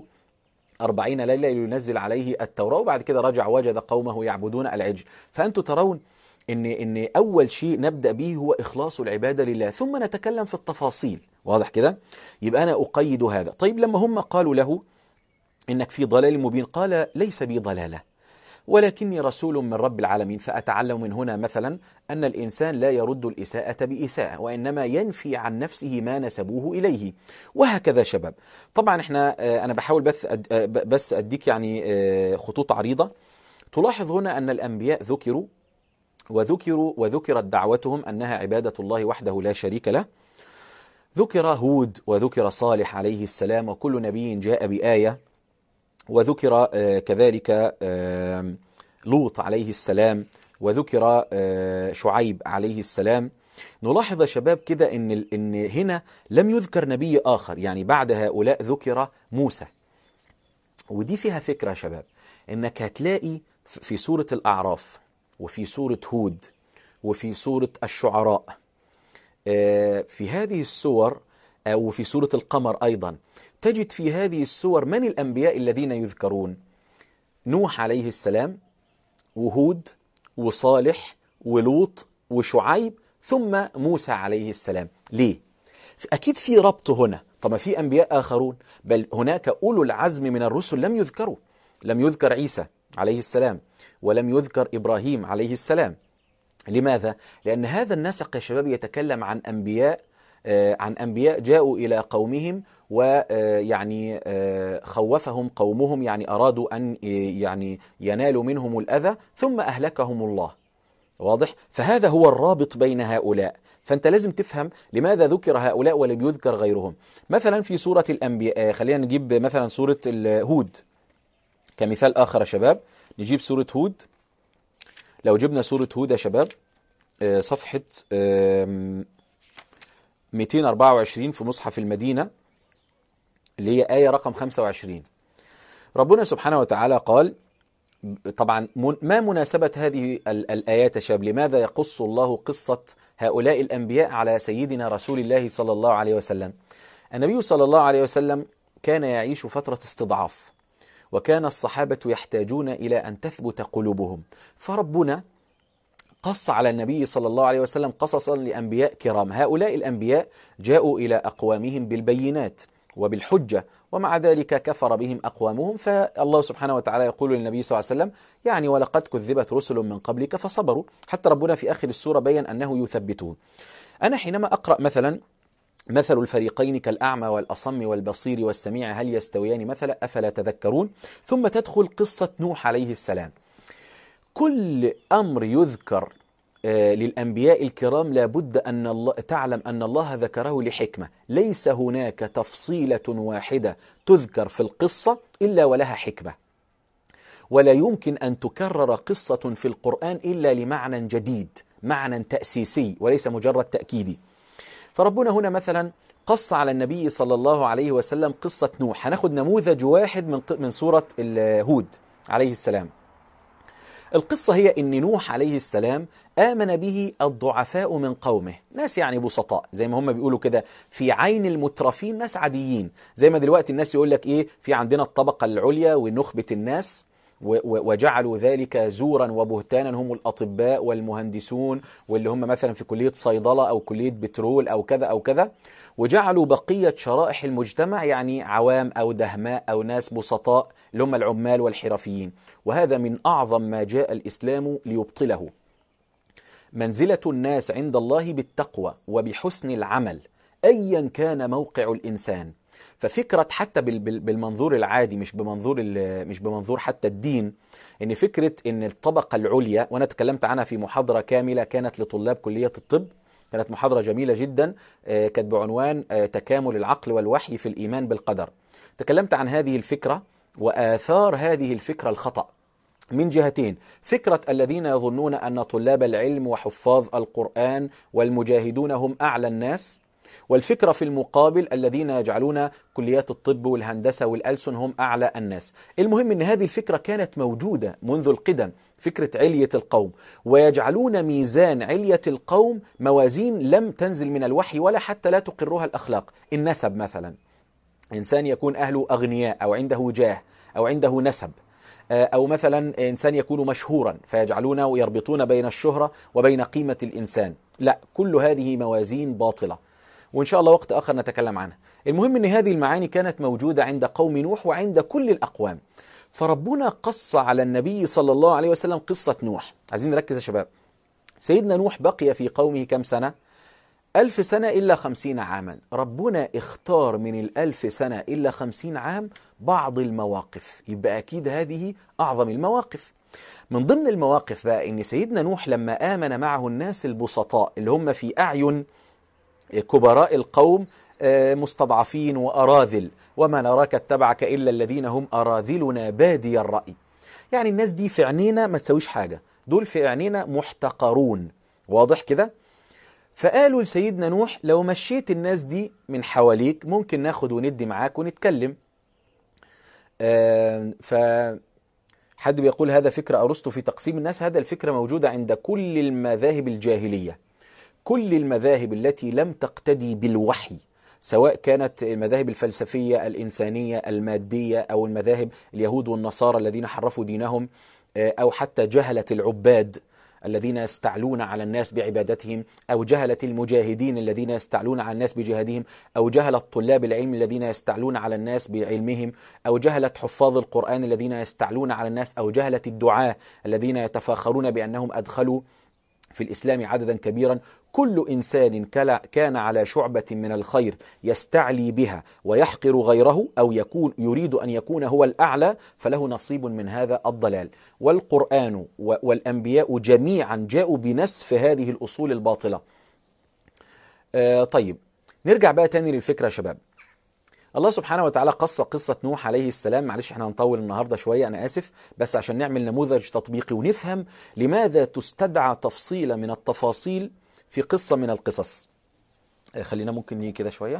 40 ليلة ينزل عليه التوراة، وبعد كده رجع وجد قومه يعبدون العجل. فأنتم ترون إن أول شيء نبدأ به هو إخلاص العبادة لله، ثم نتكلم في التفاصيل. واضح كده؟ يبقى أنا أقيد هذا. طيب لما هم قالوا له إنك في ضلال مبين، قال ليس بي ضلالة ولكني رسول من رب العالمين. فأتعلم من هنا مثلا أن الإنسان لا يرد الإساءة بإساءة، وإنما ينفي عن نفسه ما نسبوه إليه. وهكذا شباب. طبعا أنا بحاول بس أديك يعني خطوط عريضة. تلاحظ هنا أن الأنبياء وذكرت دعوتهم أنها عبادة الله وحده لا شريك له. ذكر هود وذكر صالح عليه السلام، وكل نبي جاء بآية. وذكر كذلك لوط عليه السلام، وذكر شعيب عليه السلام. نلاحظ يا شباب كده إن هنا لم يذكر نبي آخر، يعني بعد هؤلاء ذكر موسى. ودي فيها فكرة يا شباب، إنك هتلاقي في سورة الأعراف وفي سورة هود وفي سورة الشعراء. في هذه السور أو في سورة القمر أيضا تجد في هذه السور من الأنبياء الذين يذكرون؟ نوح عليه السلام وهود وصالح ولوط وشعيب ثم موسى عليه السلام. ليه؟ أكيد في ربط هنا. طب في أنبياء آخرون، بل هناك أولو العزم من الرسل لم يذكروا. لم يذكر عيسى عليه السلام ولم يذكر إبراهيم عليه السلام. لماذا؟ لأن هذا النسق يا شباب يتكلم عن أنبياء جاءوا إلى قومهم ويعني خوفهم قومهم، يعني أرادوا أن يعني ينالوا منهم الأذى ثم أهلكهم الله. واضح؟ فهذا هو الرابط بين هؤلاء. فأنت لازم تفهم لماذا ذكر هؤلاء ولم يذكر غيرهم. مثلا في سورة الأنبياء، خلينا نجيب مثلا سورة هود كمثال آخر يا شباب. نجيب سورة هود. لو جبنا سورة هود يا شباب صفحة 224 في مصحف المدينة اللي هي آية رقم 25. ربنا سبحانه وتعالى قال، طبعا ما مناسبة هذه الآيات يا شباب؟ لماذا يقص الله قصة هؤلاء الأنبياء على سيدنا رسول الله صلى الله عليه وسلم؟ النبي صلى الله عليه وسلم كان يعيش فترة استضعاف، وكان الصحابة يحتاجون إلى أن تثبت قلوبهم، فربنا قص على النبي صلى الله عليه وسلم قصصا لأنبياء كرام. هؤلاء الأنبياء جاءوا إلى أقوامهم بالبينات وبالحجة، ومع ذلك كفر بهم أقوامهم، فالله سبحانه وتعالى يقول للنبي صلى الله عليه وسلم يعني ولقد كذبت رسل من قبلك فصبروا، حتى ربنا في آخر السورة بين أنه يثبتون. أنا حينما أقرأ مثلا مثل الفريقين كالأعمى والأصم والبصير والسميع هل يستويان مثلا أفلا تذكرون، ثم تدخل قصة نوح عليه السلام. كل أمر يذكر للأنبياء الكرام لابد أن الله تعلم أن الله ذكره لحكمة. ليس هناك تفصيلة واحدة تذكر في القصة إلا ولها حكمة، ولا يمكن أن تكرر قصة في القرآن إلا لمعنى جديد، معنى تأسيسي وليس مجرد تأكيدي. فربنا هنا مثلا قص على النبي صلى الله عليه وسلم قصة نوح. هناخد نموذج واحد من سورة هود عليه السلام. القصة هي أن نوح عليه السلام آمن به الضعفاء من قومه، ناس يعني بسطاء زي ما هم بيقولوا كده، في عين المترفين ناس عاديين، زي ما دلوقتي الناس يقول لك إيه، في عندنا الطبقة العليا ونخبة الناس، وجعلوا ذلك زورا وبهتانا هم الأطباء والمهندسون واللي هم مثلا في كلية صيدلة أو كلية بترول أو كذا أو كذا، وجعلوا بقية شرائح المجتمع يعني عوام أو دهماء أو ناس بسطاء اللي هم العمال والحرفيين. وهذا من أعظم ما جاء الإسلام ليبطله. منزلة الناس عند الله بالتقوى وبحسن العمل أيا كان موقع الإنسان. ففكرة حتى بالمنظور العادي، مش بمنظور حتى الدين، إن فكرة إن الطبقة العليا، وأنا تكلمت عنها في محاضرة كاملة كانت لطلاب كلية الطب، كانت محاضرة جميلة جدا، كانت بعنوان تكامل العقل والوحي في الإيمان بالقدر. تكلمت عن هذه الفكرة وآثار هذه الفكرة الخطأ من جهتين: فكرة الذين يظنون أن طلاب العلم وحفاظ القرآن والمجاهدون هم أعلى الناس، والفكرة في المقابل الذين يجعلون كليات الطب والهندسة والألسن هم أعلى الناس. المهم أن هذه الفكرة كانت موجودة منذ القدم، فكرة علية القوم، ويجعلون ميزان علية القوم موازين لم تنزل من الوحي ولا حتى لا تقرها الأخلاق. النسب مثلا، إنسان يكون أهله أغنياء أو عنده جاه أو عنده نسب، أو مثلا إنسان يكون مشهورا فيجعلون ويربطون بين الشهرة وبين قيمة الإنسان. لا، كل هذه موازين باطلة، وإن شاء الله وقت آخر نتكلم عنها. المهم أن هذه المعاني كانت موجودة عند قوم نوح وعند كل الأقوام. فربنا قص على النبي صلى الله عليه وسلم قصة نوح. عايزين نركز يا شباب. سيدنا نوح بقي في قومه كم سنة؟ 1000 سنة إلا 50 عاما. ربنا اختار من 1000 سنة إلا 50 عام بعض المواقف، يبقى أكيد هذه أعظم المواقف. من ضمن المواقف بقى إن سيدنا نوح لما آمن معه الناس البسطاء اللي هم في أعين كبراء القوم مستضعفين وأراذل، وما نراك اتبعك إلا الذين هم أراذلنا بادي الرأي، يعني الناس دي في عينينا ما تسويش حاجة، دول في عينينا محتقرون. واضح كده؟ فقالوا لسيدنا نوح لو مشيت الناس دي من حواليك ممكن ناخد وندي معاك ونتكلم. حد بيقول هذا فكرة أرسطو في تقسيم الناس. هذا الفكرة موجودة عند كل المذاهب الجاهلية، كل المذاهب التي لم تقتدي بالوحي، سواء كانت المذاهب الفلسفية الإنسانية المادية، أو المذاهب اليهود والنصارى الذين حرفوا دينهم، أو حتى جهلة العباد الذين يستعلون على الناس بعبادتهم، أو جهلة المجاهدين الذين يستعلون على الناس بجهادهم، أو جهلة طلاب العلم الذين يستعلون على الناس بعلمهم، أو جهلة حفاظ القرآن الذين يستعلون على الناس، أو جهلة الدعاة الذين يتفاخرون بأنهم أدخلوا في الإسلام عددا كبيرا. كل إنسان كان على شعبة من الخير يستعلي بها ويحقر غيره، أو يريد أن يكون هو الأعلى، فله نصيب من هذا الضلال. والقرآن والأنبياء جميعا جاءوا بنسف هذه الأصول الباطلة. طيب نرجع بقى تاني للفكرة يا شباب. الله سبحانه وتعالى قص قصة نوح عليه السلام. معلش احنا هنطول النهاردة شوية، أنا آسف، بس عشان نعمل نموذج تطبيقي ونفهم لماذا تستدعى تفصيلة من التفاصيل في قصة من القصص. خلينا ممكن نيجي كده شوية.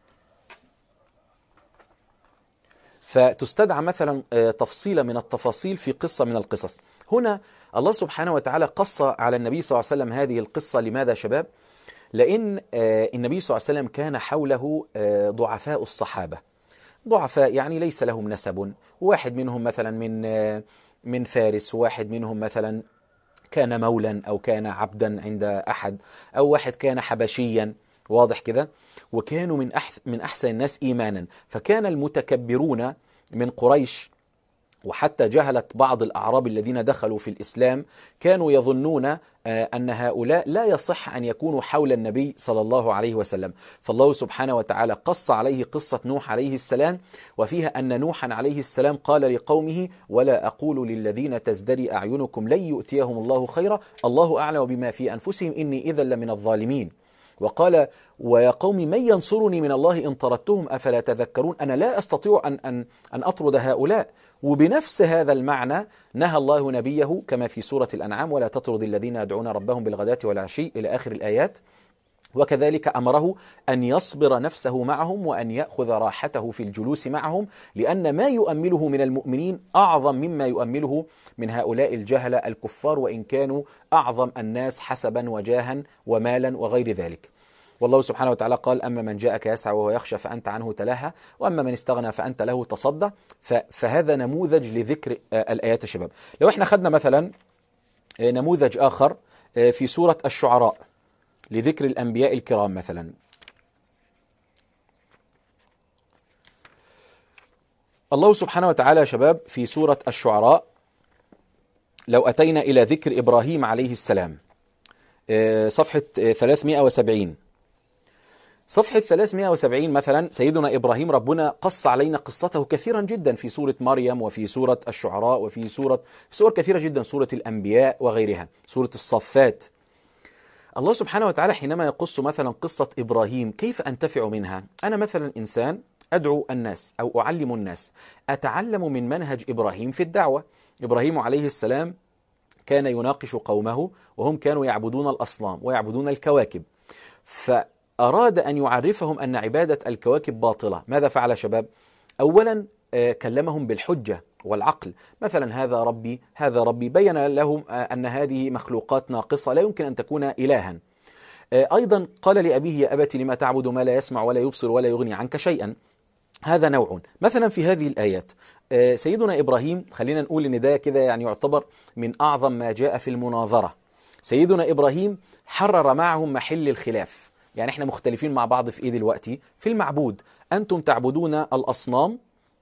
فتستدعى مثلا تفصيلة من التفاصيل في قصة من القصص. هنا الله سبحانه وتعالى قص على النبي صلى الله عليه وسلم هذه القصة. لماذا شباب؟ لأن النبي صلى الله عليه وسلم كان حوله ضعفاء الصحابة. ضعفاء يعني ليس لهم نسب، واحد منهم مثلا من فارس، واحد منهم مثلا كان مولا أو كان عبدا عند أحد، أو واحد كان حبشيا، واضح كده. وكانوا من أحسن الناس إيمانا. فكان المتكبرون من قريش وحتى جهلت بعض الأعراب الذين دخلوا في الإسلام كانوا يظنون أن هؤلاء لا يصح أن يكونوا حول النبي صلى الله عليه وسلم. فالله سبحانه وتعالى قص عليه قصة نوح عليه السلام، وفيها أن نوحا عليه السلام قال لقومه: ولا أقول للذين تزدري أعينكم لن يؤتيهم الله خيرا، الله أعلم بما في أنفسهم إني إذا لمن الظالمين. وقال: ويا قوم من ينصرني من الله إن طردتهم أفلا تذكرون. أنا لا أستطيع أن أطرد هؤلاء. وبنفس هذا المعنى نهى الله نبيه كما في سورة الأنعام: ولا تطرد الذين يدعون ربهم بالغداة والعشي إلى آخر الآيات. وكذلك أمره أن يصبر نفسه معهم وأن يأخذ راحته في الجلوس معهم، لأن ما يؤمله من المؤمنين أعظم مما يؤمله من هؤلاء الجهلة الكفار، وإن كانوا أعظم الناس حسبا وجاها ومالا وغير ذلك. والله سبحانه وتعالى قال: أما من جاءك يسعى وهو يخشى فأنت عنه تلهى، وأما من استغنى فأنت له تصدى. فهذا نموذج لذكر الآيات يا شباب. لو احنا خدنا مثلا نموذج آخر في سورة الشعراء لذكر الأنبياء الكرام مثلا. الله سبحانه وتعالى يا شباب في سورة الشعراء، لو أتينا إلى ذكر إبراهيم عليه السلام، صفحة 370. صفحة 370 مثلا، سيدنا إبراهيم ربنا قص علينا قصته كثيرا جدا في سورة مريم، وفي سورة الشعراء، وفي سور كثيرة جدا، سورة الأنبياء وغيرها، سورة الصفات. الله سبحانه وتعالى حينما يقص مثلا قصة إبراهيم كيف أنتفع منها؟ أنا مثلا إنسان أدعو الناس أو أعلم الناس، أتعلم من منهج إبراهيم في الدعوة. إبراهيم عليه السلام كان يناقش قومه وهم كانوا يعبدون الأصنام ويعبدون الكواكب، فأراد أن يعرفهم أن عبادة الكواكب باطلة. ماذا فعل شباب؟ أولا كلمهم بالحجة والعقل. مثلا هذا ربي هذا ربي، بين لهم أن هذه مخلوقات ناقصة لا يمكن أن تكون إلها. أيضا قال لأبيه: يا أبت لما تعبد ما لا يسمع ولا يبصر ولا يغني عنك شيئا. هذا نوع. مثلا في هذه الآيات سيدنا إبراهيم، خلينا نقول إن ده كده يعني يعتبر من أعظم ما جاء في المناظرة. سيدنا إبراهيم حرر معهم محل الخلاف. يعني احنا مختلفين مع بعض في ايه دلوقتي؟ في المعبود. أنتم تعبدون الأصنام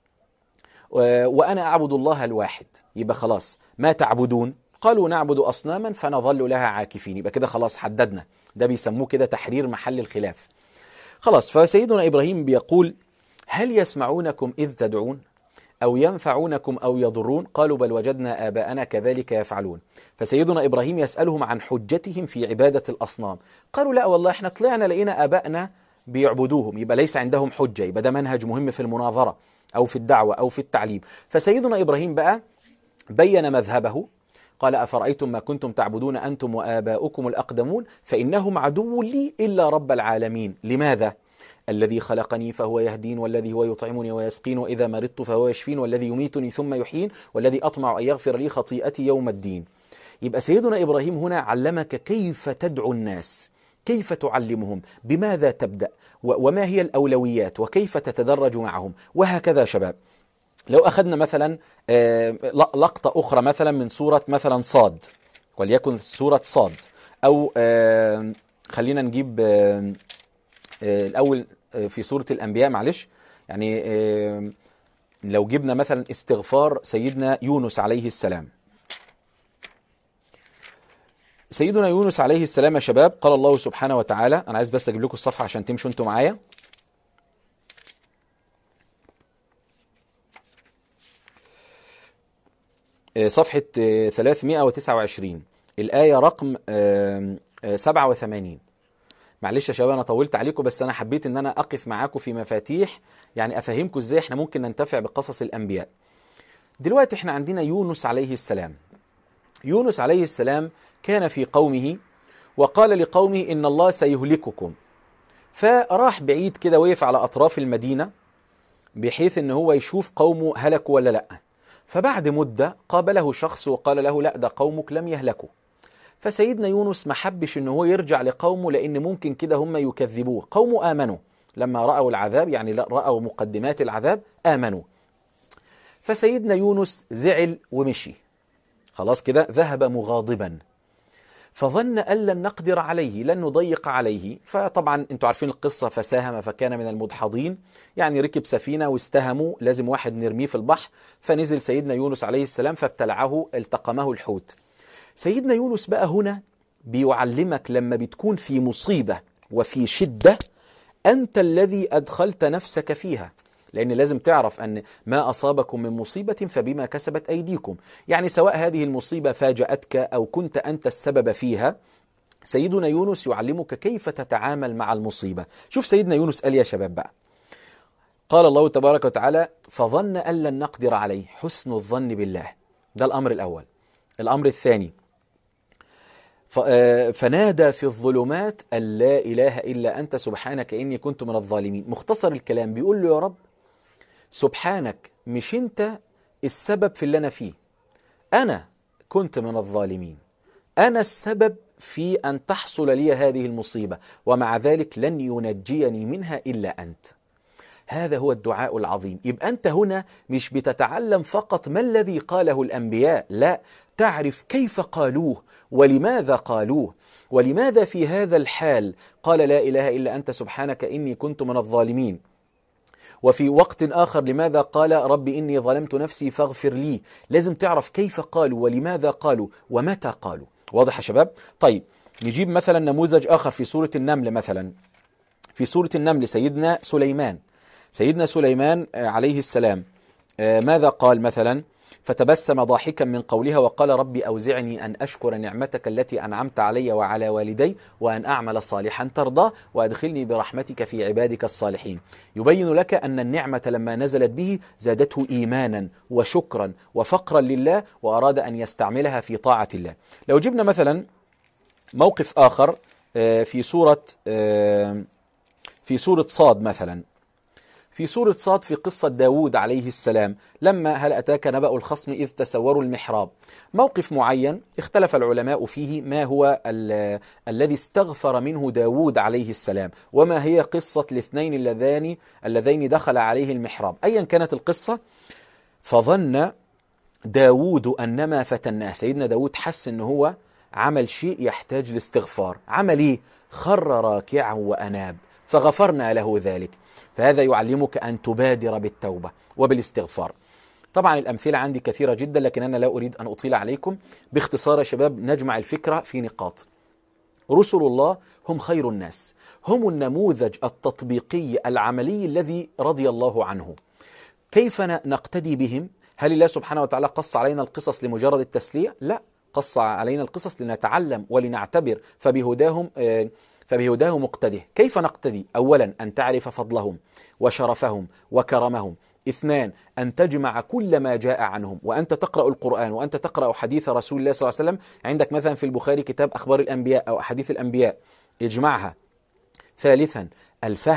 وأنا أعبد الله الواحد. يبقى خلاص، ما تعبدون؟ قالوا نعبد أصناما فنظل لها عاكفين. يبقى كده خلاص حددنا، ده بيسموه كده تحرير محل الخلاف. خلاص، فسيدنا إبراهيم بيقول: هل يسمعونكم إذ تدعون أو ينفعونكم أو يضرون؟ قالوا بل وجدنا آباءنا كذلك يفعلون. فسيدنا إبراهيم يسألهم عن حجتهم في عبادة الأصنام. قالوا لا والله احنا طلعنا لقينا آباءنا بيعبدوهم. يبقى ليس عندهم حجة. يبقى ده منهج مهم في المناظرة أو في الدعوة أو في التعليم. فسيدنا إبراهيم بقى بين مذهبه، قال: أفرأيتم ما كنتم تعبدون أنتم وآباؤكم الأقدمون فإنهم عدو لي إلا رب العالمين. لماذا؟ الذي خلقني فهو يهدين، والذي هو يطعمني ويسقين، وإذا مرضت فهو يشفين، والذي يميتني ثم يحيين، والذي أطمع أن يغفر لي خطيئتي يوم الدين. يبقى سيدنا إبراهيم هنا علمك كيف تدعو الناس، كيف تعلمهم، بماذا تبدأ، وما هي الأولويات، وكيف تتدرج معهم، وهكذا شباب. لو أخذنا مثلا لقطة أخرى مثلا من سورة مثلا صاد، وليكن سورة صاد، أو خلينا نجيب الأول في سورة الأنبياء، معلش يعني لو جبنا مثلا استغفار سيدنا يونس عليه السلام. سيدنا يونس عليه السلام يا شباب، قال الله سبحانه وتعالى، أنا عايز بس أجيب لكم الصفحة عشان تمشوا أنتوا معايا. صفحة 329 الآية رقم 87. معلش يا شباب أنا طولت عليكم، بس أنا حبيت أن أنا أقف معاكم في مفاتيح يعني أفهمكم إزاي إحنا ممكن ننتفع بقصص الأنبياء. دلوقتي إحنا عندنا يونس عليه السلام. يونس عليه السلام كان في قومه وقال لقومه إن الله سيهلككم، فراح بعيد كده وقف على أطراف المدينة بحيث إن هو يشوف قومه هلكوا ولا لأ. فبعد مدة قابله شخص وقال له لا، ده قومك لم يهلكوا. فسيدنا يونس ما حبش إن هو يرجع لقومه، لأن ممكن كده هم يكذبوه. قومه آمنوا لما رأوا العذاب، يعني رأوا مقدمات العذاب آمنوا. فسيدنا يونس زعل ومشي، خلاص كده ذهب مغاضبا، فظن أن لن نقدر عليه، لن نضيق عليه. فطبعا انتوا عارفين القصة، فساهم فكان من المدحضين، يعني ركب سفينة واستهموا، لازم واحد نرميه في البحر، فنزل سيدنا يونس عليه السلام فابتلعه، التقمه الحوت. سيدنا يونس بقى هنا بيعلمك لما بتكون في مصيبة وفي شدة أنت الذي أدخلت نفسك فيها، لأن لازم تعرف أن ما أصابكم من مصيبة فبما كسبت أيديكم. يعني سواء هذه المصيبة فاجأتك أو كنت أنت السبب فيها، سيدنا يونس يعلمك كيف تتعامل مع المصيبة. شوف سيدنا يونس قال يا شباب بقى، قال الله تبارك وتعالى فظن أن لن نقدر عليه، حسن الظن بالله، ده الأمر الأول. الأمر الثاني فنادى في الظلمات أن لا إله إلا أنت سبحانك إني كنت من الظالمين. مختصر الكلام بيقول له يا رب سبحانك، مش أنت السبب في اللي أنا فيه، أنا كنت من الظالمين، أنا السبب في أن تحصل لي هذه المصيبة، ومع ذلك لن ينجيني منها إلا أنت. هذا هو الدعاء العظيم. يبقى أنت هنا مش بتتعلم فقط ما الذي قاله الأنبياء، لا، تعرف كيف قالوه ولماذا قالوه، ولماذا في هذا الحال قال لا إله إلا أنت سبحانك إني كنت من الظالمين، وفي وقت آخر لماذا قال رب إني ظلمت نفسي فاغفر لي. لازم تعرف كيف قالوا ولماذا قالوا ومتى قالوا. واضح يا شباب؟ طيب نجيب مثلا نموذج آخر في سورة النمل. مثلا في سورة النمل سيدنا سليمان، سيدنا سليمان عليه السلام ماذا قال مثلا؟ فتبسم ضاحكا من قولها وقال ربي أوزعني أن أشكر نعمتك التي أنعمت علي وعلى والدي وأن أعمل صالحا ترضاه وأدخلني برحمتك في عبادك الصالحين. يبين لك أن النعمة لما نزلت به زادته إيمانا وشكرا وفقرا لله، وأراد أن يستعملها في طاعة الله. لو جبنا مثلا موقف آخر في سورة صاد مثلا، في سورة صاد في قصة داود عليه السلام، لما هل أتاك نبأ الخصم إذ تسوروا المحراب. موقف معين اختلف العلماء فيه ما هو الذي استغفر منه داود عليه السلام، وما هي قصة الاثنين اللذين دخل عليه المحراب. أيا كانت القصة، فظن داود أنما فتناه. سيدنا داود حس أنه هو عمل شيء يحتاج لاستغفار. عمل إيه؟ خر راكعا وأناب فغفرنا له ذلك. فهذا يعلمك أن تبادر بالتوبة وبالاستغفار. طبعا الأمثلة عندي كثيرة جدا، لكن أنا لا أريد أن أطيل عليكم. باختصار يا شباب نجمع الفكرة في نقاط. رسل الله هم خير الناس، هم النموذج التطبيقي العملي الذي رضي الله عنه. كيف نقتدي بهم؟ هل الله سبحانه وتعالى قص علينا القصص لمجرد التسلية؟ لا، قص علينا القصص لنتعلم ولنعتبر، فبهداه مقتده. كيف نقتدي؟ أولا أن تعرف فضلهم وشرفهم وكرمهم. اثنان أن تجمع كل ما جاء عنهم، وأنت تقرأ القرآن وأنت تقرأ حديث رسول الله صلى الله عليه وسلم. عندك مثلا في البخاري كتاب أخبار الأنبياء أو أحاديث الأنبياء، اجمعها. ثالثا الفهم،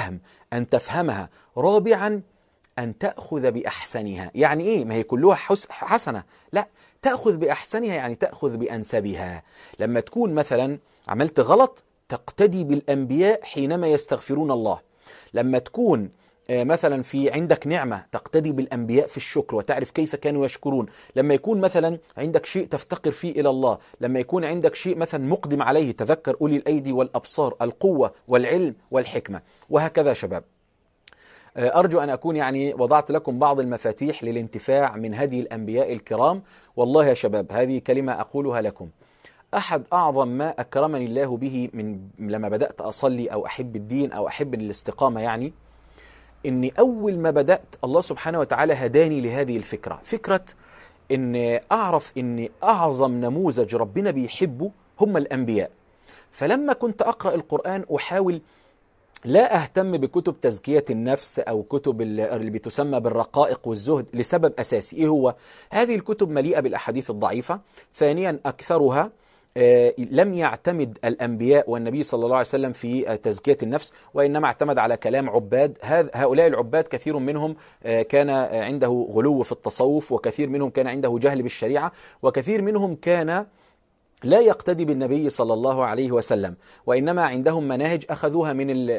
أن تفهمها. رابعا أن تأخذ بأحسنها. يعني إيه؟ ما هي كلها حسنة، لا، تأخذ بأحسنها يعني تأخذ بأنسبها. لما تكون مثلا عملت غلط تقتدي بالأنبياء حينما يستغفرون الله. لما تكون مثلا في عندك نعمة تقتدي بالأنبياء في الشكر وتعرف كيف كانوا يشكرون. لما يكون مثلا عندك شيء تفتقر فيه إلى الله، لما يكون عندك شيء مثلا مقدم عليه تذكر أولي الأيدي والأبصار، القوة والعلم والحكمة، وهكذا شباب. أرجو أن أكون يعني وضعت لكم بعض المفاتيح للانتفاع من هدي الأنبياء الكرام. والله يا شباب هذه كلمة أقولها لكم، أحد أعظم ما أكرمني الله به من لما بدأت أصلي أو أحب الدين أو أحب الاستقامة، يعني إني أول ما بدأت الله سبحانه وتعالى هداني لهذه الفكرة، فكرة إن أعرف إن أعظم نموذج ربنا بيحبه هم الأنبياء. فلما كنت أقرأ القرآن أحاول لا أهتم بكتب تزكية النفس أو كتب اللي بتسمى بالرقائق والزهد لسبب أساسي. إيه هو؟ هذه الكتب مليئة بالأحاديث الضعيفة. ثانيا أكثرها لم يعتمد الأنبياء والنبي صلى الله عليه وسلم في تزكية النفس، وإنما اعتمد على كلام عباد. هؤلاء العباد كثير منهم كان عنده غلو في التصوف، وكثير منهم كان عنده جهل بالشريعة، وكثير منهم كان لا يقتدي بالنبي صلى الله عليه وسلم، وإنما عندهم مناهج أخذوها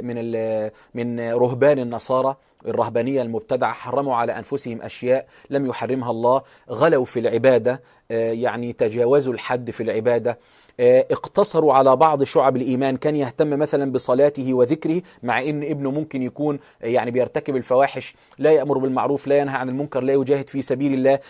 من رهبان النصارى، الرهبانية المبتدعة. حرموا على أنفسهم أشياء لم يحرمها الله، غلوا في العبادة، يعني تجاوزوا الحد في العبادة، اقتصروا على بعض شعب الإيمان. كان يهتم مثلا بصلاته وذكره، مع إن ابنه ممكن يكون يعني بيرتكب الفواحش، لا يأمر بالمعروف، لا ينهى عن المنكر، لا يجاهد في سبيل الله.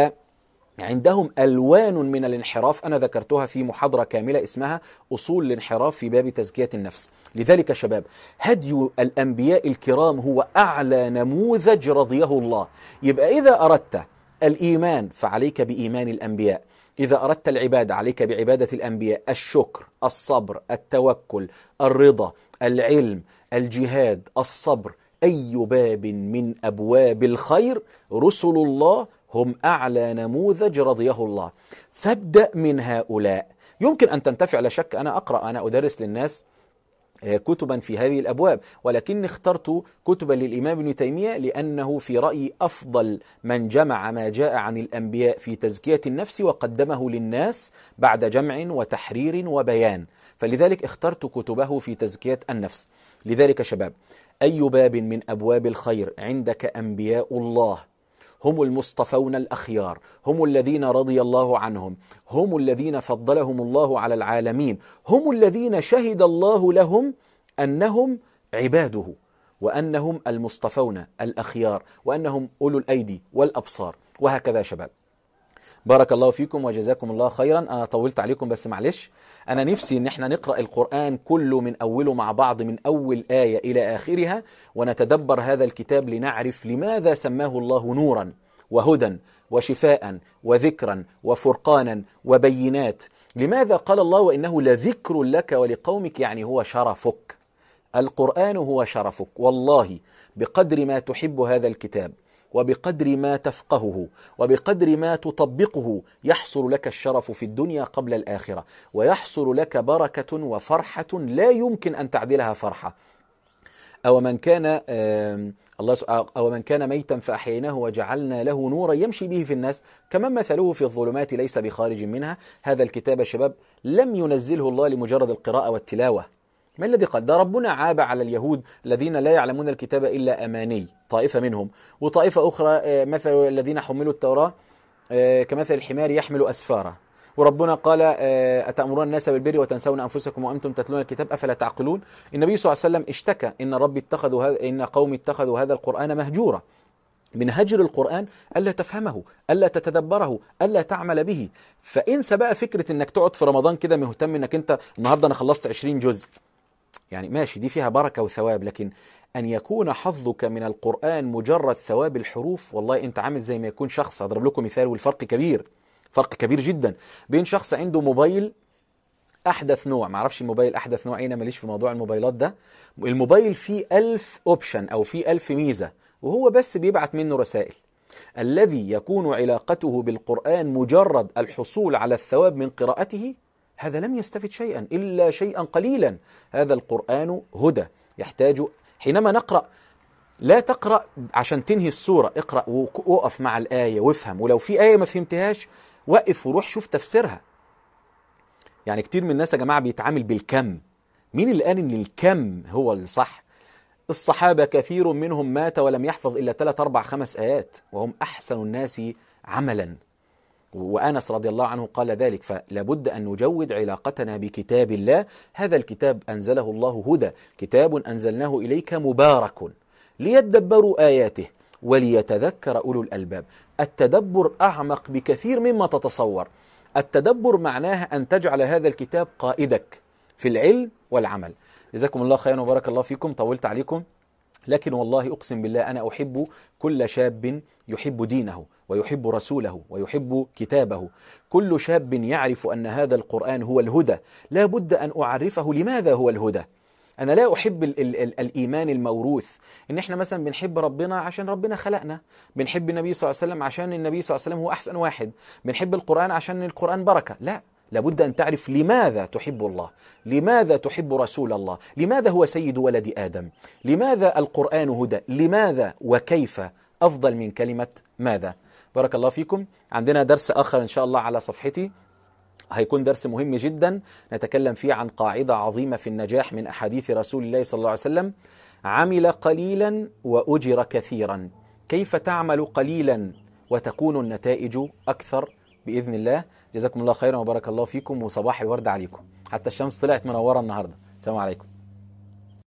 عندهم ألوان من الانحراف أنا ذكرتها في محاضرة كاملة اسمها أصول الانحراف في باب تزكية النفس. لذلك شباب هدي الأنبياء الكرام هو أعلى نموذج رضيه الله. يبقى إذا أردت الإيمان فعليك بإيمان الأنبياء، إذا أردت العبادة عليك بعبادة الأنبياء، الشكر، الصبر، التوكل، الرضا، العلم، الجهاد، الصبر، أي باب من أبواب الخير رسل الله هم أعلى نموذج رضيه الله. فابدأ من هؤلاء. يمكن أن تنتفع، لا شك. أنا أدرس للناس كتبا في هذه الأبواب، ولكني اخترت كتبا للإمام ابن تيمية لأنه في رأيي أفضل من جمع ما جاء عن الأنبياء في تزكية النفس وقدمه للناس بعد جمع وتحرير وبيان، فلذلك اخترت كتبه في تزكية النفس. لذلك شباب أي باب من أبواب الخير عندك أنبياء الله، هم المصطفون الأخيار، هم الذين رضي الله عنهم، هم الذين فضلهم الله على العالمين، هم الذين شهد الله لهم أنهم عباده، وأنهم المصطفون الأخيار، وأنهم أولو الأيدي والأبصار، وهكذا شباب. بارك الله فيكم وجزاكم الله خيرا. أنا طولت عليكم بس معلش، أنا نفسي إن احنا نقرأ القرآن كله من أوله مع بعض، من أول آية إلى آخرها، ونتدبر هذا الكتاب لنعرف لماذا سماه الله نورا وهدى وشفاء وذكرا وفرقانا وبينات. لماذا قال الله وإنه لذكر لك ولقومك؟ يعني هو شرفك، القرآن هو شرفك. والله بقدر ما تحب هذا الكتاب وبقدر ما تفقهه وبقدر ما تطبقه يحصل لك الشرف في الدنيا قبل الآخرة، ويحصل لك بركة وفرحة لا يمكن أن تعدلها فرحة. أو من كان ميتا فأحييناه وجعلنا له نورا يمشي به في الناس كمن مثله في الظلمات ليس بخارج منها. هذا الكتاب يا شباب لم ينزله الله لمجرد القراءة والتلاوة. ما الذي قال؟ ده ربنا عاب على اليهود الذين لا يعلمون الكتاب إلا أماني، طائفة منهم، وطائفة أخرى مثل الذين حملوا التوراة كمثل الحمار يحمل أسفارا. وربنا قال أتأمرون الناس بالبر وتنسون أنفسكم وأنتم تتلون الكتاب أفلا تعقلون. النبي صلى الله عليه وسلم اشتكى إن قوم اتخذوا هذا القرآن مهجورا. من هجر القرآن ألا تفهمه، ألا تتدبره، ألا تعمل به. فإنسى بقى فكرة إنك تقعد في رمضان كده مهتم إنك أنت النهاردة أنا خلصت 20 جزء، يعني ماشي دي فيها بركة وثواب، لكن أن يكون حظك من القرآن مجرد ثواب الحروف، والله أنت عامل زي ما يكون شخص. أضرب لكم مثال والفرق كبير، فرق كبير جدا بين شخص عنده موبايل أحدث نوع، معرفش الموبايل أحدث نوع، أنا ماليش في موضوع الموبايلات ده، الموبايل فيه 1000 أوبشن أو فيه 1000 ميزة وهو بس بيبعت منه رسائل. الذي يكون علاقته بالقرآن مجرد الحصول على الثواب من قراءته، هذا لم يستفد شيئا إلا شيئا قليلا. هذا القرآن هدى، يحتاج حينما نقرأ لا تقرأ عشان تنهي السورة، اقرأ وقف مع الآية وافهم، ولو في آية ما فهمتهاش وقف وروح شوف تفسيرها. يعني كتير من الناس يا جماعة بيتعامل بالكم. مين اللي قال ان الكم هو الصح؟ الصحابة كثير منهم مات ولم يحفظ إلا 3 4 5 آيات، وهم أحسن الناس عملا، وأنس رضي الله عنه قال ذلك. فلابد أن نجود علاقتنا بكتاب الله. هذا الكتاب أنزله الله هدى، كتاب أنزلناه إليك مبارك ليدبروا آياته وليتذكر أولو الألباب. التدبر أعمق بكثير مما تتصور. التدبر معناها أن تجعل هذا الكتاب قائدك في العلم والعمل. جزاكم الله خيرا وبارك الله فيكم، طولت عليكم، لكن والله أقسم بالله أنا أحب كل شاب يحب دينه ويحب رسوله ويحب كتابه. كل شاب يعرف أن هذا القرآن هو الهدى لا بد أن أعرفه لماذا هو الهدى. أنا لا أحب الإيمان الموروث، إن إحنا مثلا بنحب ربنا عشان ربنا خلقنا، بنحب النبي صلى الله عليه وسلم عشان النبي صلى الله عليه وسلم هو أحسن واحد، بنحب القرآن عشان القرآن بركة. لا، لابد أن تعرف لماذا تحب الله، لماذا تحب رسول الله، لماذا هو سيد ولد آدم، لماذا القرآن هدى، لماذا وكيف أفضل من كلمة ماذا. بارك الله فيكم. عندنا درس آخر إن شاء الله على صفحتي، هيكون درس مهم جدا نتكلم فيه عن قاعدة عظيمة في النجاح من أحاديث رسول الله صلى الله عليه وسلم: عمل قليلا وأجر كثيرا. كيف تعمل قليلا وتكون النتائج أكثر بإذن الله. جزاكم الله خيرا وبارك الله فيكم، وصباح الورد عليكم. حتى الشمس طلعت منورة النهاردة. السلام عليكم.